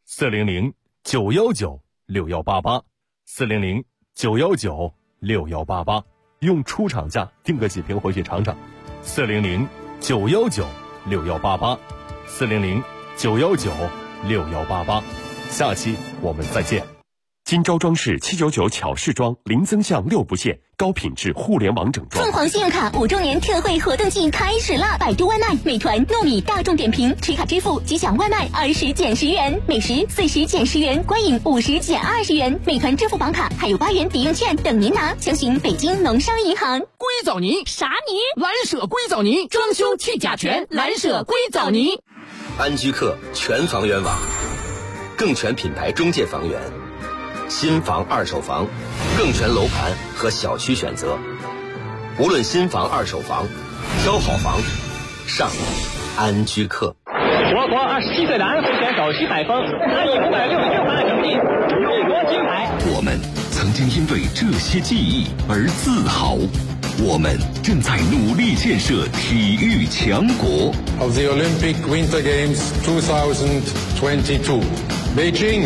，400-919-6188，400-919-6188，用出厂价订个几瓶回去尝尝。400-919-6188，400-919-6188，下期我们再见。 金招装饰799巧饰装，零增项6不限，高品质互联网整装。 凤凰信用卡5周年特惠活动季开始了！百度外卖、美团、糯米、大众点评持卡支付即享外卖20减10元，美食40减10元，观影50减20元。美团支付宝卡还有8元抵用券等您拿，详询北京农商银行。 硅藻泥啥泥？蓝舍硅藻泥，装修去甲醛，蓝舍硅藻泥。 安居客全房源网，更全品牌中介房源。新房、二手房，更全楼盘和小区选择。无论新房、二手房，挑好房，上安居客。 我国27岁的安徽选手徐海峰，他以566分的成绩荣夺金牌。 我们曾经因为这些记忆而自豪，我们正在努力建设体育强国。 Of the Olympic Winter Games 2022, Beijing。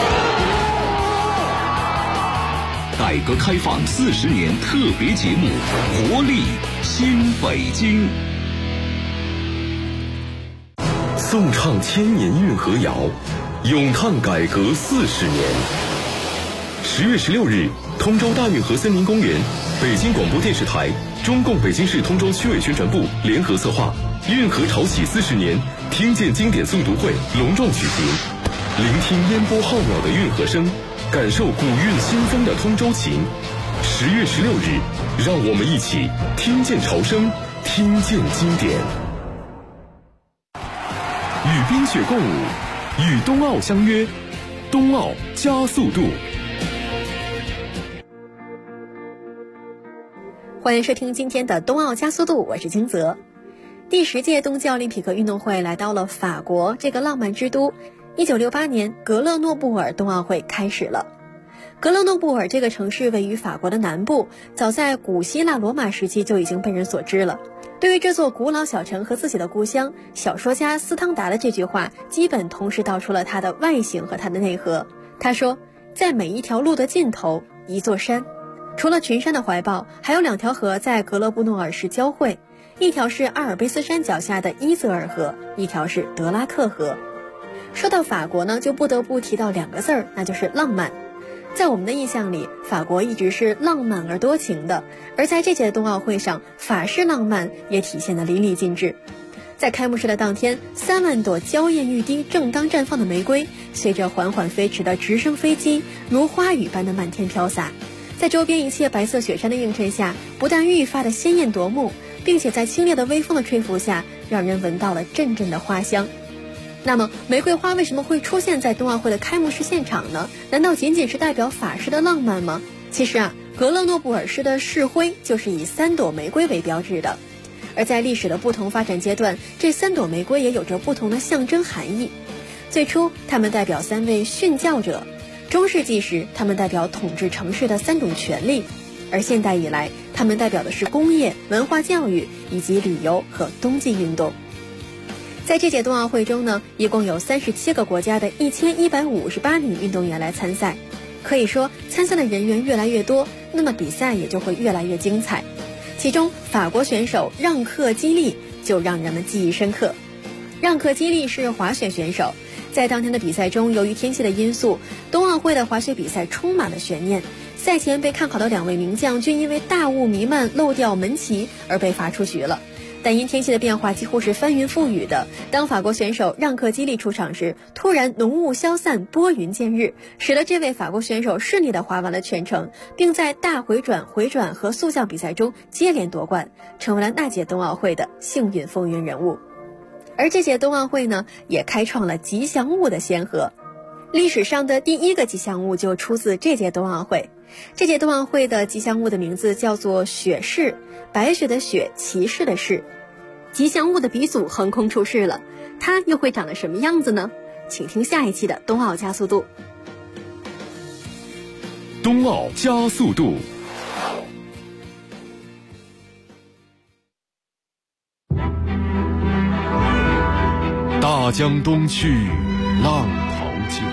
改革开放40年特别节目《活力新北京》，颂唱千年运河谣，咏叹改革40年。10月16日，通州大运河森林公园，北京广播电视台、中共北京市通州区委宣传部联合策划运河潮起40年听见经典诵读会隆重举行，聆听烟波浩渺的运河声，感受古韵新增的通州情。10月16日，让我们一起听见潮声，听见经典。与冰雪共舞，与冬奥相约，冬奥加速度。 欢迎收听今天的冬奥加速度，我是金泽。第10届冬季奥林匹克运动会来到了法国这个浪漫之都。1968年，格勒诺布尔冬奥会开始了。格勒诺布尔这个城市位于法国的南部，早在古希腊罗马时期就已经被人所知了。对于这座古老小城和自己的故乡，小说家斯汤达的这句话基本同时道出了它的外形和它的内核。他说，在每一条路的尽头，一座山。除了群山的怀抱，还有2条河在格勒布诺尔市交汇，一条是阿尔卑斯山脚下的伊泽尔河，一条是德拉克河。说到法国呢，就不得不提到2个字儿，那就是浪漫。在我们的印象里，法国一直是浪漫而多情的，而在这届冬奥会上，法式浪漫也体现得淋漓尽致。在开幕式的当天，3万朵娇艳欲滴、正当绽放的玫瑰，随着缓缓飞驰的直升飞机，如花雨般的漫天飘洒。在周边一切白色雪山的映衬下，不但愈发的鲜艳夺目，并且在清冽的微风的吹拂下，让人闻到了阵阵的花香。那么玫瑰花为什么会出现在冬奥会的开幕式现场呢？难道仅仅是代表法式的浪漫吗？其实格勒诺布尔市的市徽就是以3朵玫瑰为标志的。而在历史的不同发展阶段，这3朵玫瑰也有着不同的象征含义。最初它们代表3位殉教者，中世纪时它们代表统治城市的3种权利，而现代以来它们代表的是工业、文化教育以及旅游和冬季运动。在这届冬奥会中呢，一共有37个国家的1158名运动员来参赛。可以说，参赛的人员越来越多，那么比赛也就会越来越精彩。其中，法国选手让克基利就让人们记忆深刻。让克基利是滑雪选手，在当天的比赛中，由于天气的因素，冬奥会的滑雪比赛充满了悬念。赛前被看好的2位名将均因为大雾弥漫漏掉门旗而被罚出局了。但因天气的变化几乎是翻云覆雨的，当法国选手让克基利出场时，突然浓雾消散，拨云见日，使得这位法国选手顺利地滑完了全程，并在大回转、回转和速降比赛中接连夺冠，成为了那届冬奥会的幸运风云人物。而这届冬奥会呢，也开创了吉祥物的先河。历史上的第1个吉祥物就出自这届冬奥会。这届冬奥会的吉祥物的名字叫做雪士，白雪的雪，骑士的士。吉祥物的鼻祖横空出世了，它又会长得什么样子呢？请听下一期的冬奥加速度。 冬奥加速度。 大江东去，浪淘尽，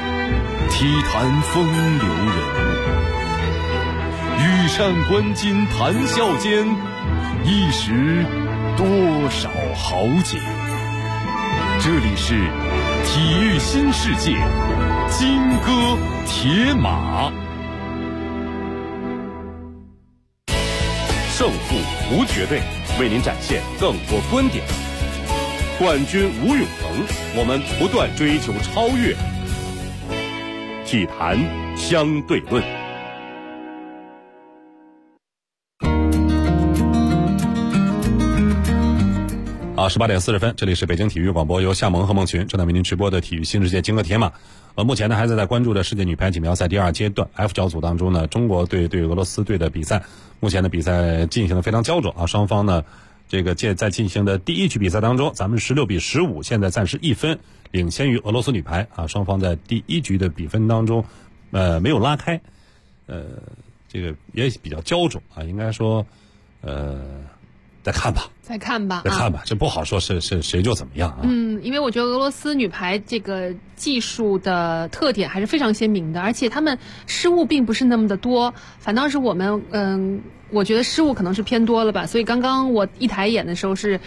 体坛风流人物，羽扇纶巾谈笑间，一时多少豪杰。这里是体育新世界，金戈铁马。胜负无绝对，为您展现更多观点。冠军无永恒，我们不断追求超越。体坛相对论。 18点40分，这里是北京体育广播，由夏萌和孟群正在为您直播的体育新世界金戈铁马。目前呢还在关注着世界女排锦标赛第2阶段 F 小组当中呢，中国队对俄罗斯队的比赛。目前的比赛进行的非常焦灼啊，双方呢这个在进行的第1局比赛当中，咱们16比15，现在暂时1分领先于俄罗斯女排啊。双方在第1局的比分当中没有拉开，这个也比较焦灼啊，应该说再看吧，这不好说是谁就怎么样啊。 因为我觉得俄罗斯女排这个技术的特点还是非常鲜明的，而且他们失误并不是那么的多，反倒是我们我觉得失误可能是偏多了吧。所以刚刚我一抬眼的时候是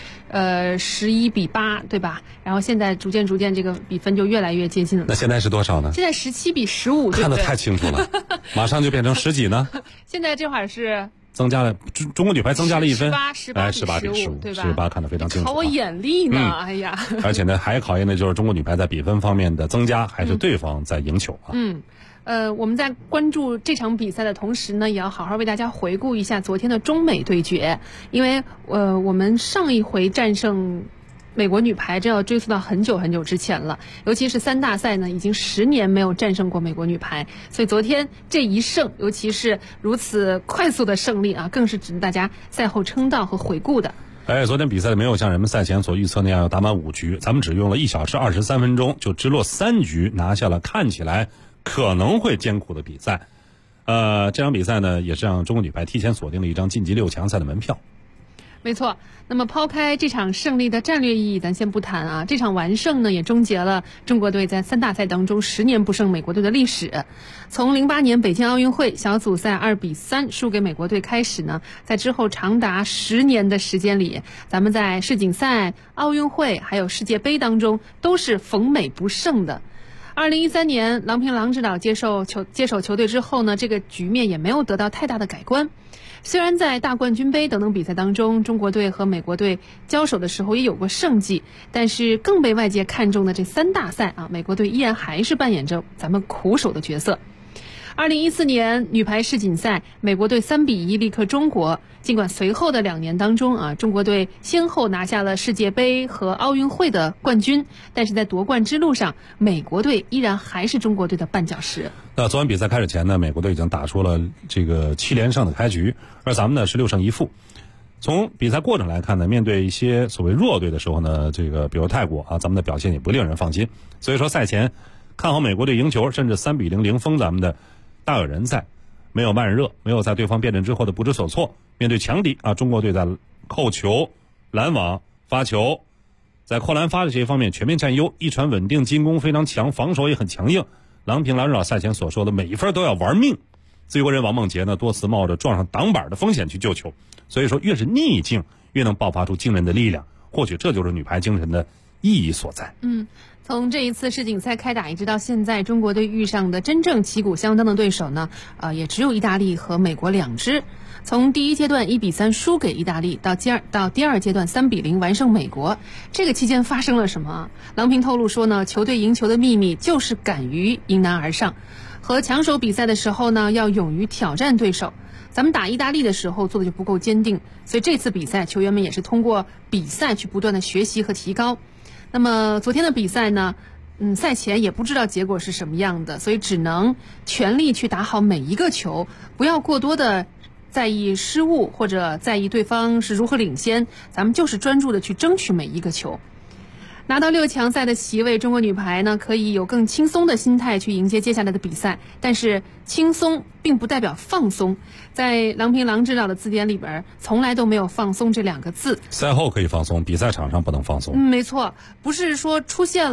11比8，对吧？然后现在逐渐这个比分就越来越接近了。 那现在是多少呢？ 现在17比15， 看得太清楚了，马上就变成10几呢？ 现在这会儿是增加了，中国女排增加了1分 ，18比15，对吧 ？18看得非常清楚。 考我眼力呢，哎呀！ 而且呢，还考验的就是中国女排在比分方面的增加，还是对方在赢球啊？ 我们在关注这场比赛的同时呢，也要好好为大家回顾一下昨天的中美对决，因为我们上一回战胜美国女排，这要追溯到很久很久之前了，尤其是3大赛呢，已经10年没有战胜过美国女排，所以昨天这一胜，尤其是如此快速的胜利啊，更是值得大家赛后称道和回顾的。 昨天比赛没有像人们赛前所预测那样要打满5局，咱们只用了1小时23分钟就直落3局，拿下了看起来可能会艰苦的比赛。这场比赛呢，也是让中国女排提前锁定了一张晋级6强赛的门票。 没错，那么抛开这场胜利的战略意义咱先不谈啊，这场完胜呢也终结了中国队在3大赛当中10年不胜美国队的历史。从08年北京奥运会小组赛2比3输给美国队开始呢，在之后长达10年的时间里，咱们在世锦赛、奥运会还有世界杯当中都是逢美不胜的。2013年郎平郎指导接手球队之后呢，这个局面也没有得到太大的改观。虽然在大冠军杯等等比赛当中，中国队和美国队交手的时候也有过胜绩，但是更被外界看重的这3大赛啊，美国队依然还是扮演着咱们苦手的角色。2014年女排世锦赛，美国队3比1力克中国。尽管随后的2年当中啊，中国队先后拿下了世界杯和奥运会的冠军，但是在夺冠之路上，美国队依然还是中国队的绊脚石。 那昨晚比赛开始前呢，美国队已经打出了这个7连胜的开局，而咱们呢是6胜1负。从比赛过程来看呢，面对一些所谓弱队的时候呢，这个比如泰国啊，咱们的表现也不令人放心。所以说赛前看好美国队赢球，甚至3比0零封咱们的大有人在，没有慢热，没有在对方变阵之后的不知所措。面对强敌啊，中国队在扣球、拦网、发球，在扣篮发的这些方面全面占优，一传稳定，进攻非常强，防守也很强硬。郎平郎指导赛前所说的每一分都要玩命。自由国人王梦洁呢，多次冒着撞上挡板的风险去救球。所以说，越是逆境，越能爆发出惊人的力量。或许这就是女排精神的意义所在。 从这一次世锦赛开打一直到现在，中国队遇上的真正旗鼓相当的对手呢，也只有意大利和美国2支。从第1阶段1比3输给意大利，到第二阶段3比0完胜美国，这个期间发生了什么？郎平透露说呢，球队赢球的秘密就是敢于迎难而上，和强手比赛的时候呢，要勇于挑战对手。咱们打意大利的时候做的就不够坚定，所以这次比赛球员们也是通过比赛去不断的学习和提高。那么昨天的比赛呢，赛前也不知道结果是什么样的，所以只能全力去打好每一个球，不要过多的在意失误或者在意对方是如何领先，咱们就是专注的去争取每一个球。拿到6强赛的席位，中国女排呢可以有更轻松的心态去迎接接下来的比赛，但是轻松并不代表放松，在郎平郎指导的字典里边从来都没有放松这2个字。 赛后可以放松，比赛场上不能放松。 没错，不是说出现了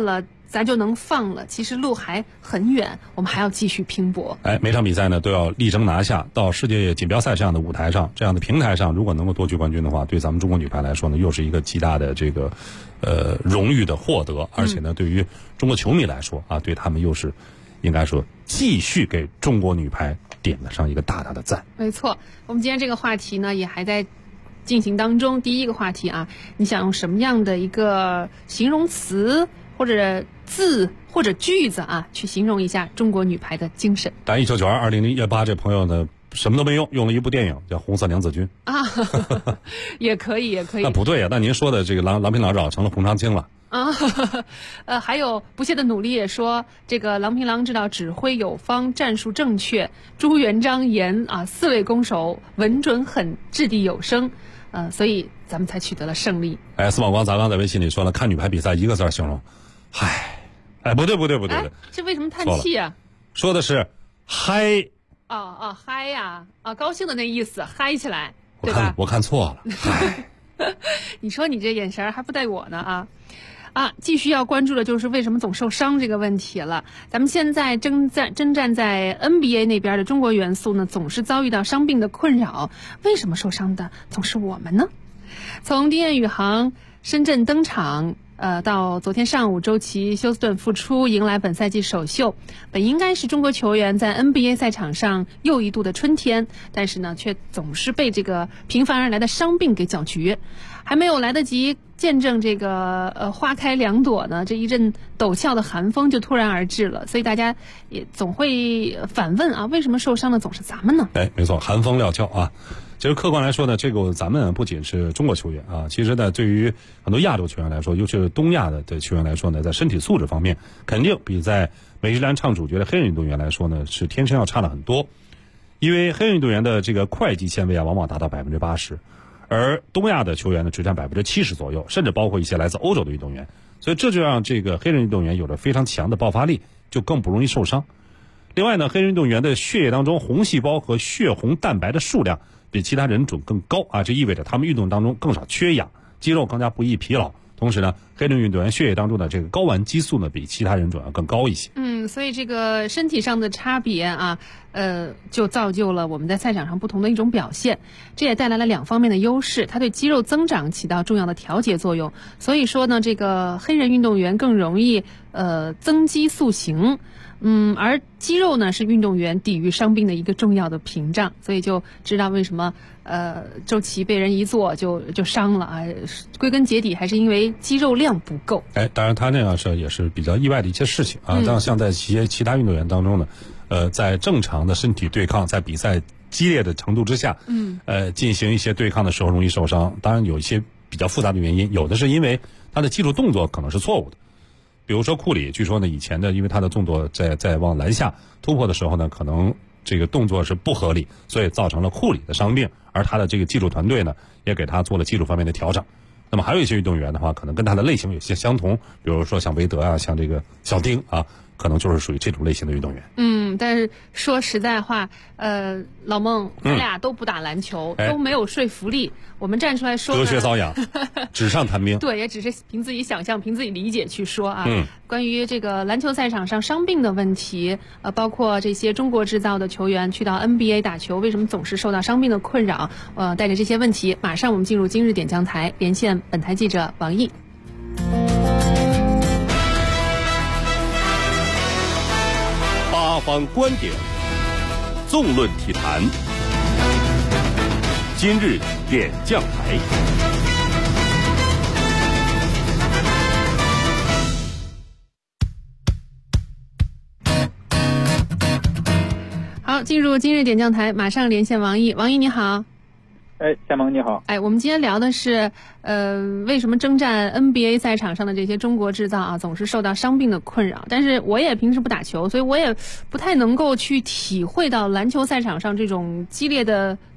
咱就能放了？其实路还很远，我们还要继续拼搏。 每场比赛呢都要力争拿下，到世界锦标赛这样的舞台上，这样的平台上，如果能够夺取冠军的话，对咱们中国女排来说呢，又是一个极大的这个荣誉的获得，而且呢，对于中国球迷来说啊，对他们又是应该说继续给中国女排点了上一个大大的赞。 没错，我们今天这个话题呢也还在进行当中。第一个话题啊，你想用什么样的一个形容词或者字或者句子啊，去形容一下中国女排的精神？ 但1992-2018这朋友呢，什么都没用了一部电影叫《红色娘子军》 啊，也可以。 那不对啊，那您说的这个郎平老找成了洪长青了啊。还有不懈的努力也说，这个郎平郎知道指挥有方，战术正确，朱元璋严啊，4位攻守稳准狠，掷地有声，所以咱们才取得了胜利。 司马光咱刚在微信里说了，看女排比赛一个字形容，不对， 这为什么叹气啊？ 说的是嗨。 嗨呀，高兴的那意思，嗨起来，对吧？ 我看错了，嗨。 你说你这眼神还不带我呢啊！继续要关注的就是为什么总受伤这个问题了。咱们现在征战在 NBA 那边的中国元素呢，总是遭遇到伤病的困扰。为什么受伤的总是我们呢？从丁彦雨航深圳登场，到昨天上午周琦休斯顿复出，迎来本赛季首秀，本应该是中国球员在 NBA 赛场上又一度的春天，但是呢，却总是被这个频繁而来的伤病给搅局，还没有来得及见证这个花开两朵呢，这一阵陡峭的寒风就突然而至了，所以大家也总会反问啊，为什么受伤的总是咱们呢？ 没错，寒风料峭啊。其实客观来说呢，这个咱们不仅是中国球员啊，其实呢，对于很多亚洲球员来说，尤其是东亚的球员来说呢，在身体素质方面，肯定比在美职篮唱主角的黑人运动员来说呢，是天生要差了很多。因为黑人运动员的这个会计纤维啊，往往达到80%，而东亚的球员呢，只占70%左右，甚至包括一些来自欧洲的运动员。所以这就让这个黑人运动员有着非常强的爆发力，就更不容易受伤。另外呢，黑人运动员的血液当中红细胞和血红蛋白的数量比其他人种更高啊，这意味着他们运动当中更少缺氧，肌肉更加不易疲劳。同时呢，黑人运动员血液当中的这个睾丸激素呢，比其他人种要更高一些。 所以这个身体上的差别啊，就造就了我们在赛场上不同的一种表现，这也带来了两方面的优势，它对肌肉增长起到重要的调节作用。所以说呢，这个黑人运动员更容易增肌塑形。而肌肉呢是运动员抵御伤病的一个重要的屏障，所以就知道为什么周琦被人一做就伤了啊，归根结底还是因为肌肉量不够。 当然他那样是也是比较意外的一些事情啊。但像在其他运动员当中呢，在正常的身体对抗，在比赛激烈的程度之下，进行一些对抗的时候容易受伤。当然有一些比较复杂的原因，有的是因为他的基础动作可能是错误的。比如说库里，据说呢，以前的因为他的动作在往篮下突破的时候呢，可能这个动作是不合理，所以造成了库里的伤病，而他的这个技术团队呢，也给他做了技术方面的调整。那么还有一些运动员的话，可能跟他的类型有些相同，比如说像韦德啊，像这个小丁啊，可能就是属于这种类型的运动员。 但是说实在话，老孟，咱俩都不打篮球，都没有说服力。我们站出来说， 隔靴搔痒，纸上谈兵。 对，也只是凭自己想象、凭自己理解去说啊。关于这个篮球赛场上伤病的问题，包括这些中国制造的球员去到 NBA 打球，为什么总是受到伤病的困扰？带着这些问题，马上我们进入今日点将台，连线本台记者王毅。 八方观点，纵论体坛。今日点将台。 好，进入今日点将台，马上连线王毅。王毅你好。 夏萌你好。 我们今天聊的是，为什么征战 NBA 赛场上的这些中国制造啊，总是受到伤病的困扰？但是我也平时不打球，所以我也不太能够去体会到篮球赛场上这种激烈的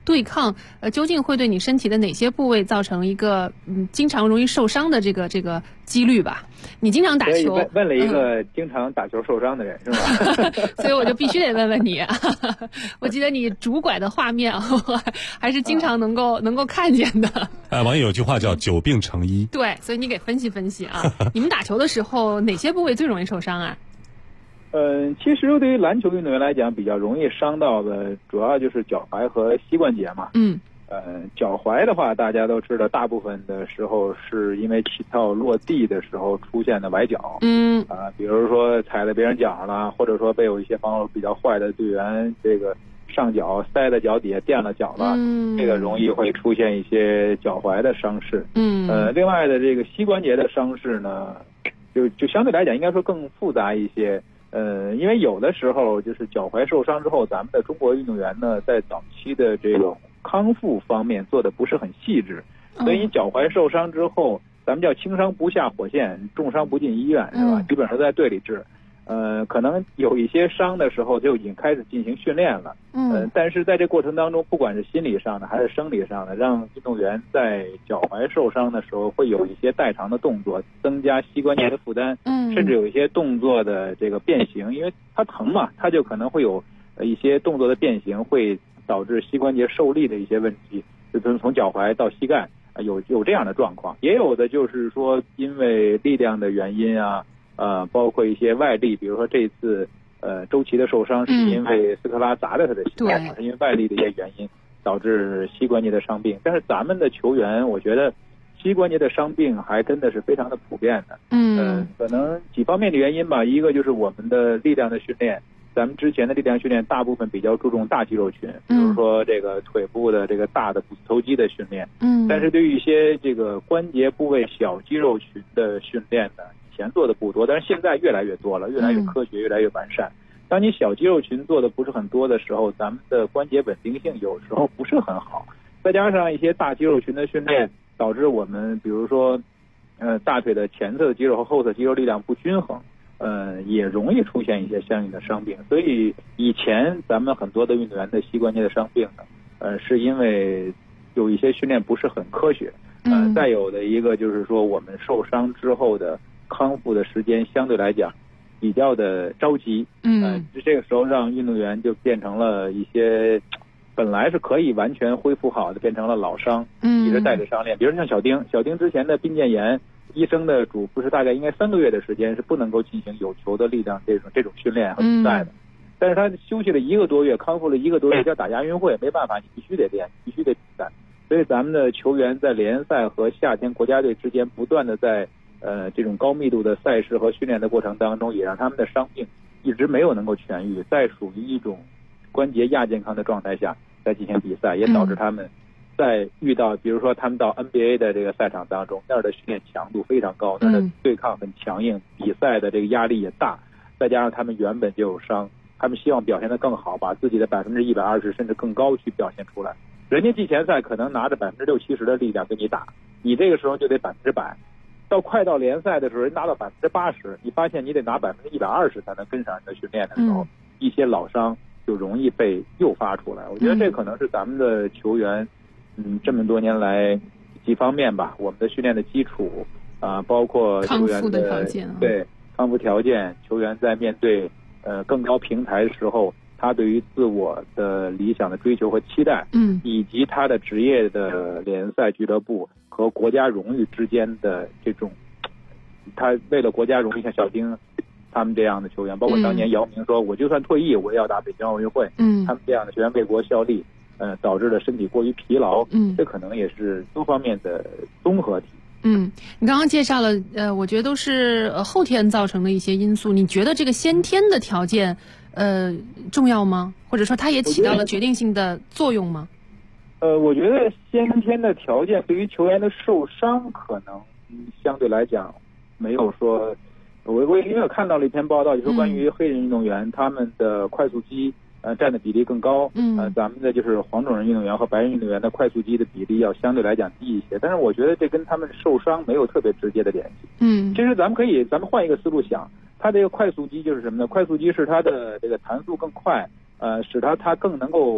对抗，究竟会对你身体的哪些部位造成一个经常容易受伤的这个几率吧？你经常打球， 问了一个经常打球受伤的人是吧？ 所以我就必须得问问你。我记得你拄拐的画面还是经常能够看见的。 网友有句话叫久病成医。 对，所以你给分析分析啊，你们打球的时候哪些部位最容易受伤啊？ 其实对于篮球运动员来讲，比较容易伤到的主要就是脚踝和膝关节嘛。脚踝的话，大家都知道，大部分的时候是因为起跳落地的时候出现的崴脚。比如说踩在别人脚上了，或者说被有一些防守比较坏的队员这个上脚塞在脚底下垫了脚了，这个容易会出现一些脚踝的伤势。另外的这个膝关节的伤势呢，就相对来讲应该说更复杂一些。因为有的时候就是脚踝受伤之后，咱们的中国运动员呢，在早期的这个康复方面做的不是很细致，所以你脚踝受伤之后，咱们叫轻伤不下火线，重伤不进医院，是吧？基本上在队里治。可能有一些伤的时候就已经开始进行训练了。但是在这过程当中，不管是心理上的还是生理上的，让运动员在脚踝受伤的时候会有一些代偿的动作，增加膝关节的负担，甚至有一些动作的这个变形，因为它疼嘛，它就可能会有一些动作的变形，会导致膝关节受力的一些问题，就从脚踝到膝盖有这样的状况。也有的就是说因为力量的原因啊，包括一些外力，比如说这次周琦的受伤是因为斯科拉砸在他的膝盖，是因为外力的一些原因导致膝关节的伤病。但是咱们的球员，我觉得膝关节的伤病还真的是非常的普遍的。可能几方面的原因吧，一个就是我们的力量的训练，咱们之前的力量训练大部分比较注重大肌肉群，比如说这个腿部的这个大的股四头肌的训练。但是对于一些这个关节部位小肌肉群的训练呢，以前做的不多，但是现在越来越多了，越来越科学，越来越完善。当你小肌肉群做的不是很多的时候，咱们的关节稳定性有时候不是很好，再加上一些大肌肉群的训练，导致我们比如说大腿的前侧的肌肉和后侧肌肉力量不均衡，也容易出现一些相应的伤病。所以以前咱们很多的运动员的膝关节的伤病呢，是因为有一些训练不是很科学。再有的一个就是说，我们受伤之后的康复的时间相对来讲比较的着急。这个时候让运动员就变成了一些本来是可以完全恢复好的，变成了老伤，一直带着伤练。比如像小丁之前的髌腱炎，医生的嘱咐是大概应该3个月的时间是不能够进行有球的力量这种训练和比赛的。但是他休息了1个多月，康复了1个多月，要打亚运会，没办法，你必须得练，必须得比赛。所以咱们的球员在联赛和夏天国家队之间不断的在这种高密度的赛事和训练的过程当中，也让他们的伤病一直没有能够痊愈，在属于一种关节亚健康的状态下在进行比赛，也导致他们在遇到比如说他们到 NBA 的这个赛场当中，那儿的训练强度非常高，那儿的对抗很强硬，比赛的这个压力也大，再加上他们原本就有伤，他们希望表现得更好，把自己的120%甚至更高去表现出来。人家季前赛可能拿着60-70%的力量跟你打，你这个时候就得100%，到快到联赛的时候人拿到80%，你发现你得拿120%才能跟上人的训练的时候，一些老伤就容易被诱发出来。我觉得这可能是咱们的球员这么多年来几方面吧，我们的训练的基础包括球员的康复条件，球员在面对更高平台的时候，他对于自我的理想的追求和期待，以及他的职业的联赛俱乐部和国家荣誉之间的这种，他为了国家荣誉，像小丁他们这样的球员，包括当年姚明说我就算退役我也要打北京奥运会，他们这样的球员为国效力，导致了身体过于疲劳，这可能也是多方面的综合体。 你刚刚介绍了我觉得都是后天造成的一些因素，你觉得这个先天的条件重要吗？或者说它也起到了决定性的作用吗？ 我觉得先天的条件对于球员的受伤可能相对来讲没有说，我因为有看到了一篇报道，就是关于黑人运动员他们的快速肌占的比例更高，咱们的就是黄种人运动员和白人运动员的快速肌的比例要相对来讲低一些，但是我觉得这跟他们受伤没有特别直接的联系。其实咱们换一个思路想，它这个快速肌就是什么呢？快速肌是它的这个弹速更快，使它更能够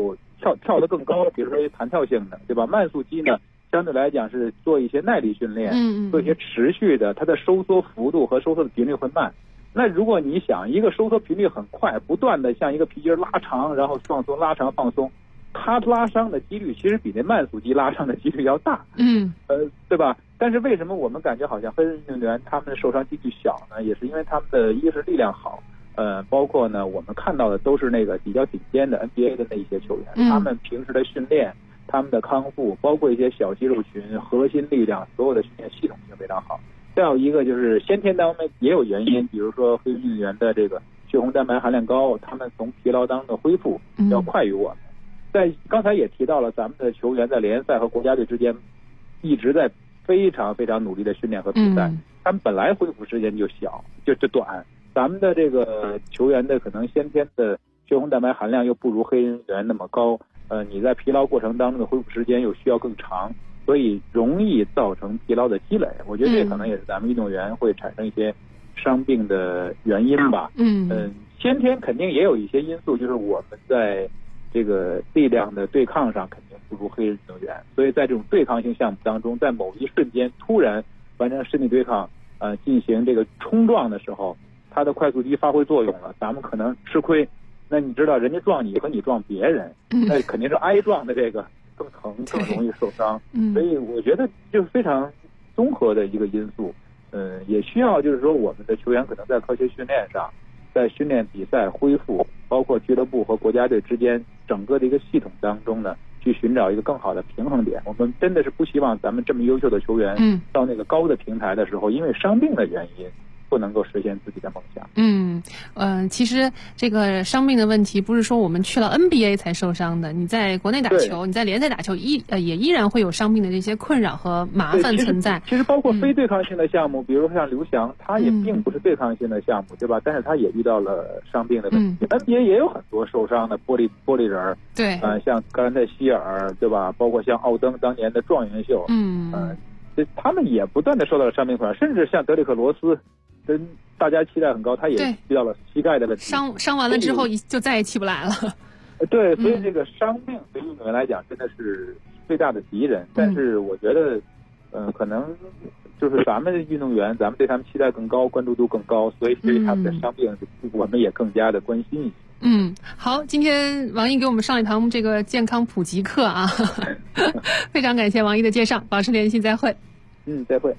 跳得更高，比如说弹跳性的，对吧？慢速机呢，相对来讲是做一些耐力训练，做一些持续的，它的收缩幅度和收缩的频率会慢。那如果你想一个收缩频率很快，不断的像一个皮筋拉长，然后放松拉长放松，它拉伤的几率其实比那慢速机拉伤的几率要大，对吧？但是为什么我们感觉好像飞人运动员他们受伤几率小呢？也是因为他们的一个是力量好，包括呢我们看到的都是那个比较顶尖的 NBA 的那一些球员，他们平时的训练、他们的康复，包括一些小肌肉群、核心力量，所有的训练系统性非常好。再有一个就是先天当中也有原因，比如说飞人运动员的这个血红蛋白含量高，他们从疲劳当中的恢复要快于我们。在刚才也提到了，咱们的球员在联赛和国家队之间一直在非常非常努力的训练和比赛，他们本来恢复时间就小，就短。咱们的这个球员的可能先天的血红蛋白含量又不如黑人运动员那么高，你在疲劳过程当中的恢复时间又需要更长，所以容易造成疲劳的积累。我觉得这可能也是咱们运动员会产生一些伤病的原因吧。先天肯定也有一些因素，就是我们在这个力量的对抗上肯定不如黑人运动员，所以在这种对抗性项目当中，在某一瞬间突然完成身体对抗，进行这个冲撞的时候，它的快速机发挥作用了，咱们可能吃亏。那你知道人家撞你和你撞别人，那肯定是挨撞的这个更疼更容易受伤。所以我觉得就是非常综合的一个因素。也需要就是说我们的球员可能在科学训练上，在训练比赛恢复，包括俱乐部和国家队之间整个的一个系统当中呢，去寻找一个更好的平衡点。我们真的是不希望咱们这么优秀的球员到那个高的平台的时候，因为伤病的原因不能够实现自己的梦想。 其实这个伤病的问题不是说我们去了 NBA 才受伤的，你在国内打球，你在联赛打球也依然会有伤病的这些困扰和麻烦存在。 其实包括非对抗性的项目，比如像刘翔，他也并不是对抗性的项目，对吧？但是他也遇到了伤病的问题。NBA 也有很多受伤的玻璃人， 对， 像格兰特希尔，对吧？包括像奥登当年的状元秀，他们也不断的受到了伤病困扰，甚至像德里克罗斯。跟大家期待很高，他也遇到了膝盖的问题， 伤完了之后就再也起不来了。 对，所以这个伤病对运动员来讲真的是最大的敌人。但是我觉得，可能就是咱们运动员，咱们对他们期待更高，关注度更高，所以对他们的伤病，我们也更加的关心一些。 好，今天王毅给我们上一堂这个健康普及课啊，非常感谢王毅的介绍，保持联系，再会。 再会。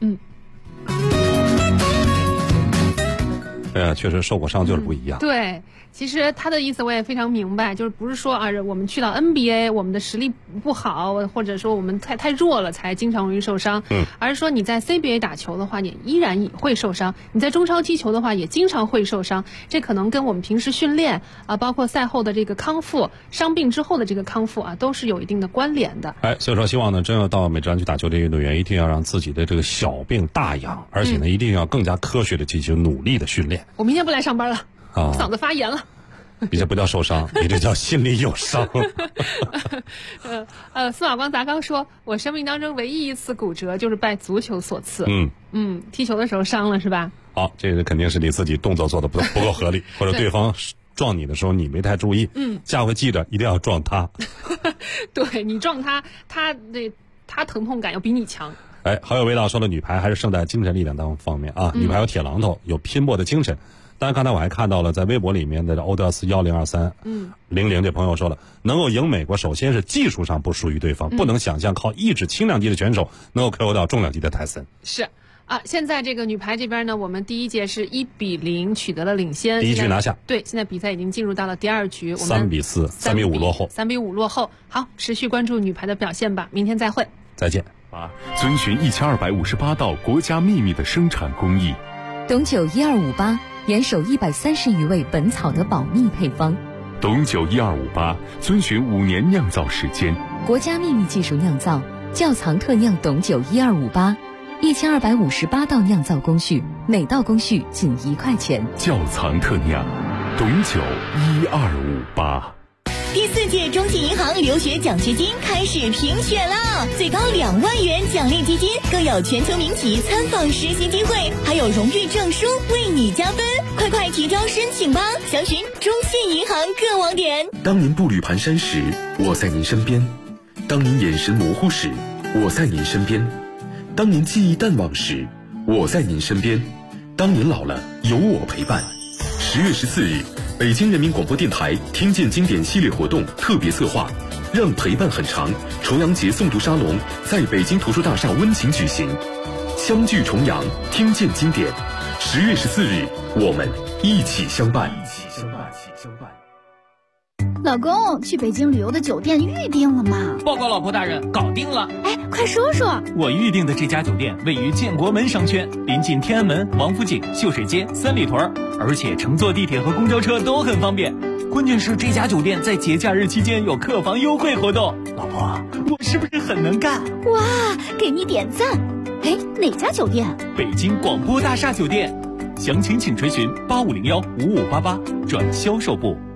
确实受过伤就是不一样。 对，其实他的意思我也非常明白，就是不是说我们去到 NBA 我们的实力不好，或者说我们太弱了才经常容易受伤，而是说你在 CBA 打球的话你依然也会受伤，你在中超踢球的话也经常会受伤，这可能跟我们平时训练包括赛后的这个康复，伤病之后的这个康复都是有一定的关联的。 所以说希望呢，真要到美职篮去打球的运动员一定要让自己的这个小病大养，而且呢一定要更加科学的进行努力的训练。 我明天不来上班了，嗓子发炎了。 你这不叫受伤，你这叫心里有伤。 司马光砸缸说，我生命当中唯一一次骨折就是拜足球所赐。踢球的时候伤了是吧？ 好，这个肯定是你自己动作做的不够合理，或者对方撞你的时候你没太注意。下回记得一定要撞他。 对，你撞他疼痛感要比你强。 好友味道说了，女排还是胜在精神力量方面啊，女排有铁榔头，有拼搏的精神。当然刚才我还看到了在微博里面的欧德斯102300这朋友说了，能够赢美国首先是技术上不输于对方，不能想象靠一指轻量级的选手能够 KO 到重量级的泰森。 是现在这个女排这边呢，我们第一节是1-0取得了领先， 第一局拿下。 对，现在比赛已经进入到了第二局，我们3-4、3-5落后 ，3-5落后。好，持续关注女排的表现吧，明天再会。 再见。 遵循1258道国家秘密的生产工艺， 董酒1258严守130余味本草的保密配方。 董酒1258遵循5年酿造时间， 国家秘密技术酿造，窖藏特酿董酒1258，1258道酿造工序，每道工序仅1块钱。 窖藏特酿董酒1258。 第4届中信银行留学奖学金开始评选了，最高2万元奖励基金，更有全球名企参访实习机会，还有荣誉证书为你加分。 快快提交申请吧！详询中信银行各网点。 当您步履蹒跚时，我在您身边；当您眼神模糊时，我在您身边；当您记忆淡忘时，我在您身边；当您老了，有我陪伴。10月14日，北京人民广播电台听见经典系列活动特别策划，让陪伴很长重阳节诵读沙龙在北京图书大厦温情举行，相聚重阳，听见经典。10月14日，我们一起相伴。 老公，去北京旅游的酒店预定了吗？ 报告老婆大人，搞定了。 哎，快说说。 我预定的这家酒店位于建国门商圈，临近天安门、王府井、秀水街、三里屯，而且乘坐地铁和公交车都很方便。关键是这家酒店在节假日期间有客房优惠活动。老婆，我是不是很能干？ 哇，给你点赞。哎，哪家酒店？ 北京广播大厦酒店。详情请垂询85015588转销售部。